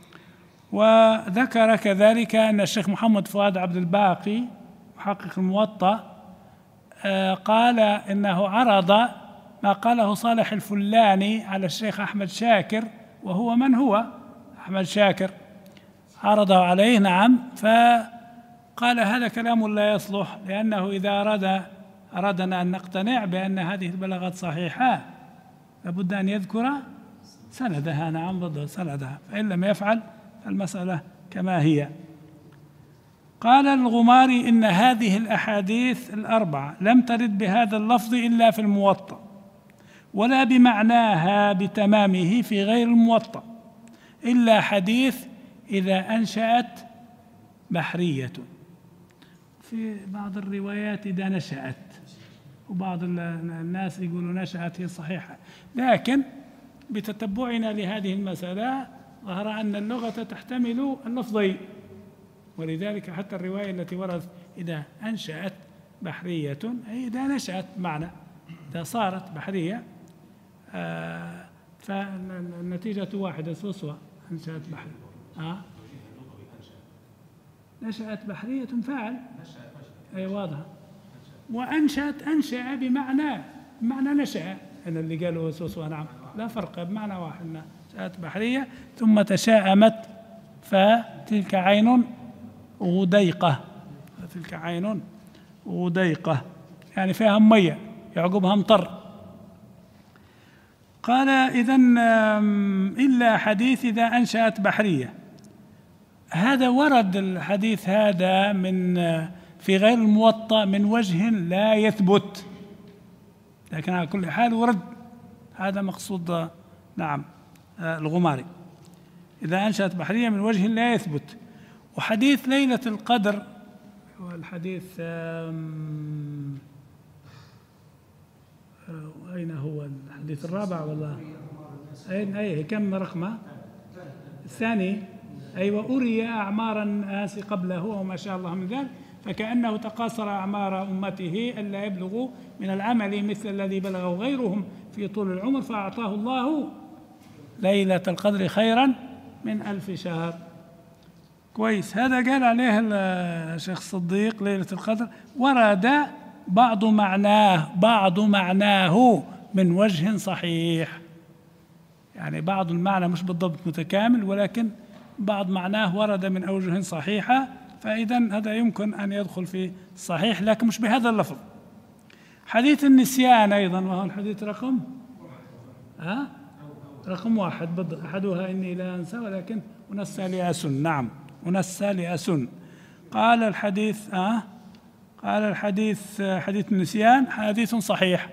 وذكر كذلك أن الشيخ محمد فؤاد عبد الباقي محقق الموطأ قال إنه عرض ما قاله صالح الفلاني على الشيخ أحمد شاكر، وهو من هو أحمد شاكر؟ عرضه عليه، نعم، فقال هذا كلام لا يصلح، لأنه إذا أردنا أن نقتنع بأن هذه البلاغات صحيحة لابد أن يذكر سندها. نعم بالضبط، سندها، فإن لم يفعل المسألة كما هي. قال الغماري إن هذه الأحاديث الأربعة لم ترد بهذا اللفظ إلا في الموطأ، ولا بمعناها بتمامه في غير الموطأ، إلا حديث إذا أنشأت بحرية، في بعض الروايات إذا نشأت، وبعض الناس يقولوا نشأت هي صحيحة، لكن بتتبعنا لهذه المسألة ظهر أن اللغة تحتمل اللفظين، ولذلك حتى الرواية التي وردت إذا أنشأت بحرية أي إذا نشأت، معنى إذا صارت بحرية فالنتيجة واحدة سوسوة، أنشأت بحرية نشأت بحرية فاعل، أي واضحة. وأنشأت أنشأ بمعنى نشأ، أنا اللي قالوا سوسوة، نعم، لا فرق، بمعنى واحد، نشأت بحرية ثم تشاءمت فتلك عين غديقة، تلك عين غديقة يعني فيها مية يعقبها مطر. قال إذن إلا حديث إذا أنشأت بحرية، هذا ورد الحديث هذا في غير الموطأ من وجه لا يثبت، لكن على كل حال ورد، هذا مقصود نعم الغماري، إذا أنشأت بحرية من وجه لا يثبت. وحديث ليلة القدر هو الحديث أين هو الحديث الرابع والله؟ أي كم رقمه؟ الثاني، أيوة، أري أعمار الناس قبله وما شاء الله من ذلك، فكأنه تقاصر أعمار أمته ألا يبلغوا من العمل مثل الذي بلغه غيرهم في طول العمر، فأعطاه الله ليلة القدر خيرا من 1000 شهر. كويس، هذا قال عليه الشيخ الصديق ليلة القدر، ورد بعض معناه من وجه صحيح، يعني بعض المعنى مش بالضبط متكامل، ولكن بعض معناه ورد من أوجه صحيحة، فإذا هذا يمكن أن يدخل في الصحيح لكن مش بهذا اللفظ. حديث النسيان أيضا، وهو الحديث رقم واحد بالضبط، أحدها إني لا أنسى ولكن أنسى لأسن، نعم أنسى لأسن. قال الحديث حديث النسيان حديث صحيح،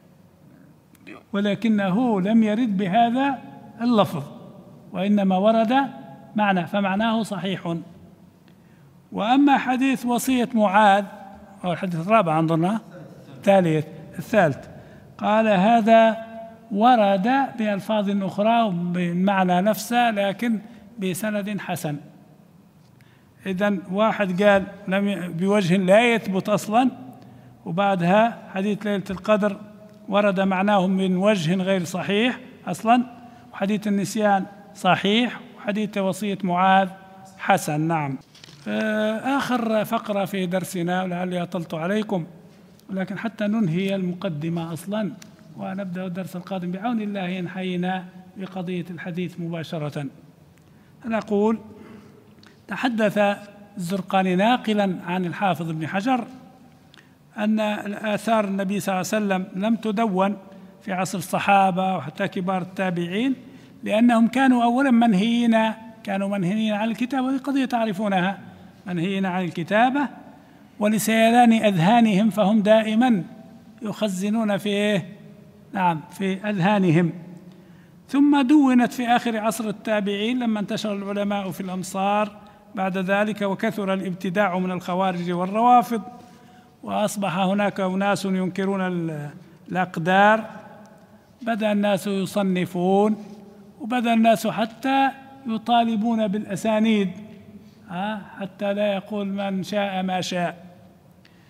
ولكنه لم يرد بهذا اللفظ، وإنما ورد معنى، فمعناه صحيح. وأما حديث وصية معاذ، أو الحديث الرابع عندنا، الثالث، قال هذا ورد بألفاظ أخرى بالمعنى نفسه لكن بسند حسن. إذن واحد قال بوجه لا يثبت أصلا، وبعدها حديث ليلة القدر ورد معناه من وجه غير صحيح أصلا، وحديث النسيان صحيح، وحديث وصية معاذ حسن. نعم. آخر فقرة في درسنا، ولعلي أطلت عليكم، ولكن حتى ننهي المقدمة أصلا ونبدأ الدرس القادم بعون الله إن حيينا بقضية الحديث مباشرة. أنا أقول تحدث الزرقاني ناقلا عن الحافظ ابن حجر أن الآثار النبي صلى الله عليه وسلم لم تدون في عصر الصحابة وحتى كبار التابعين، لأنهم كانوا أولا منهيين عن الكتابة، وهي قضية تعرفونها، منهيين عن الكتابة ولسيلان أذهانهم، فهم دائما يخزنون في أذهانهم. ثم دونت في آخر عصر التابعين لما انتشر العلماء في الأمصار بعد ذلك، وكثر الابتداع من الخوارج والروافض، وأصبح هناك أناس ينكرون الأقدار، بدأ الناس يصنفون، وبدأ الناس حتى يطالبون بالأسانيد، حتى لا يقول من شاء ما شاء.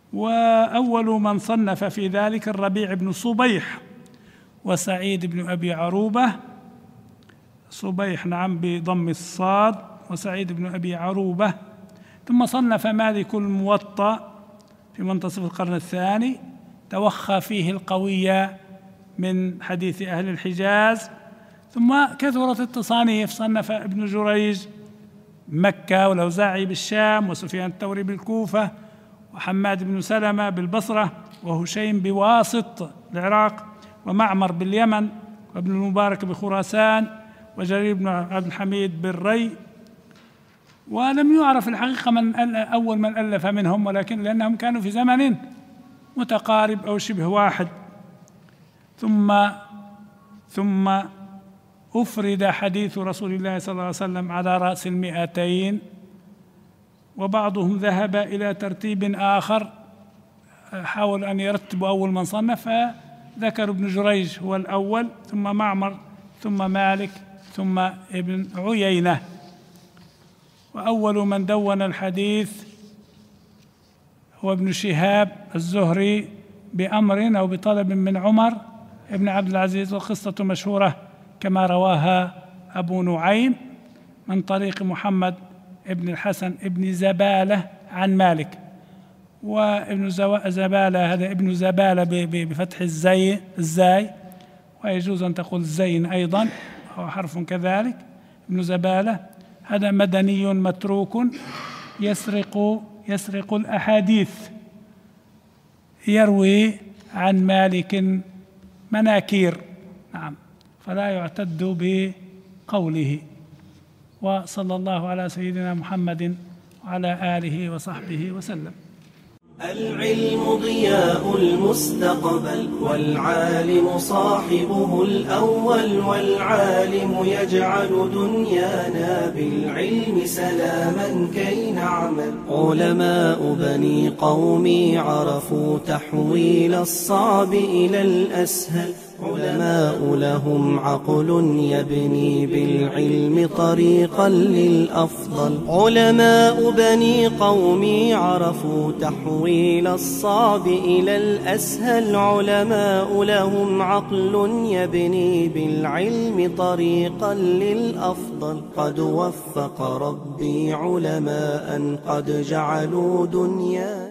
وأول من صنف في ذلك الربيع بن صبيح وسعيد بن أبي عروبة، صبيح نعم بضم الصاد، وسعيد بن أبي عروبة. ثم صنف مالك الموطأ في منتصف القرن الثاني، توخى فيه القوية من حديث أهل الحجاز. ثم كثرت التصانيف، صنف ابن جريج مكة، والأوزاعي بالشام، وسفيان الثوري بالكوفة، وحماد بن سلمة بالبصرة، وهشيم بواسط العراق، ومعمر باليمن، وابن المبارك بخراسان، وجرير بن عبد الحميد بالري. ولم يعرف الحقيقة أول من ألف منهم، ولكن لأنهم كانوا في زمن متقارب أو شبه واحد. ثم أفرد حديث رسول الله صلى الله عليه وسلم على رأس 200، وبعضهم ذهب إلى ترتيب آخر، حاول أن يرتبوا أول من صنف، فذكر ابن جريج هو الأول، ثم معمر، ثم مالك، ثم ابن عيينة. وأول من دون الحديث هو ابن شهاب الزهري بأمر أو بطلب من عمر ابن عبد العزيز، وقصة مشهورة كما رواها أبو نعيم من طريق محمد ابن الحسن ابن زبالة عن مالك. وابن زبالة هذا ابن زبالة بفتح الزاي، ويجوز أن تقول الزين أيضا، هو حرف كذلك. ابن زبالة هذا مدني متروك يسرق الأحاديث، يروي عن مالك مناكير، نعم، فلا يعتد بقوله. وصلى الله على سيدنا محمد وعلى آله وصحبه وسلم. العلم ضياء المستقبل، والعالم صاحبه الأول، والعالم يجعل دنيانا بالعلم سلاما كي نعمل. علماء بني قومي عرفوا تحويل الصعب إلى الأسهل، علماء لهم عقل يبني بالعلم طريقا للأفضل. علماء بني قومي عرفوا تحويل الصعب إلى الأسهل، علماء لهم عقل يبني بالعلم طريقا للأفضل. قد وفق ربي علماء قد جعلوا دنيا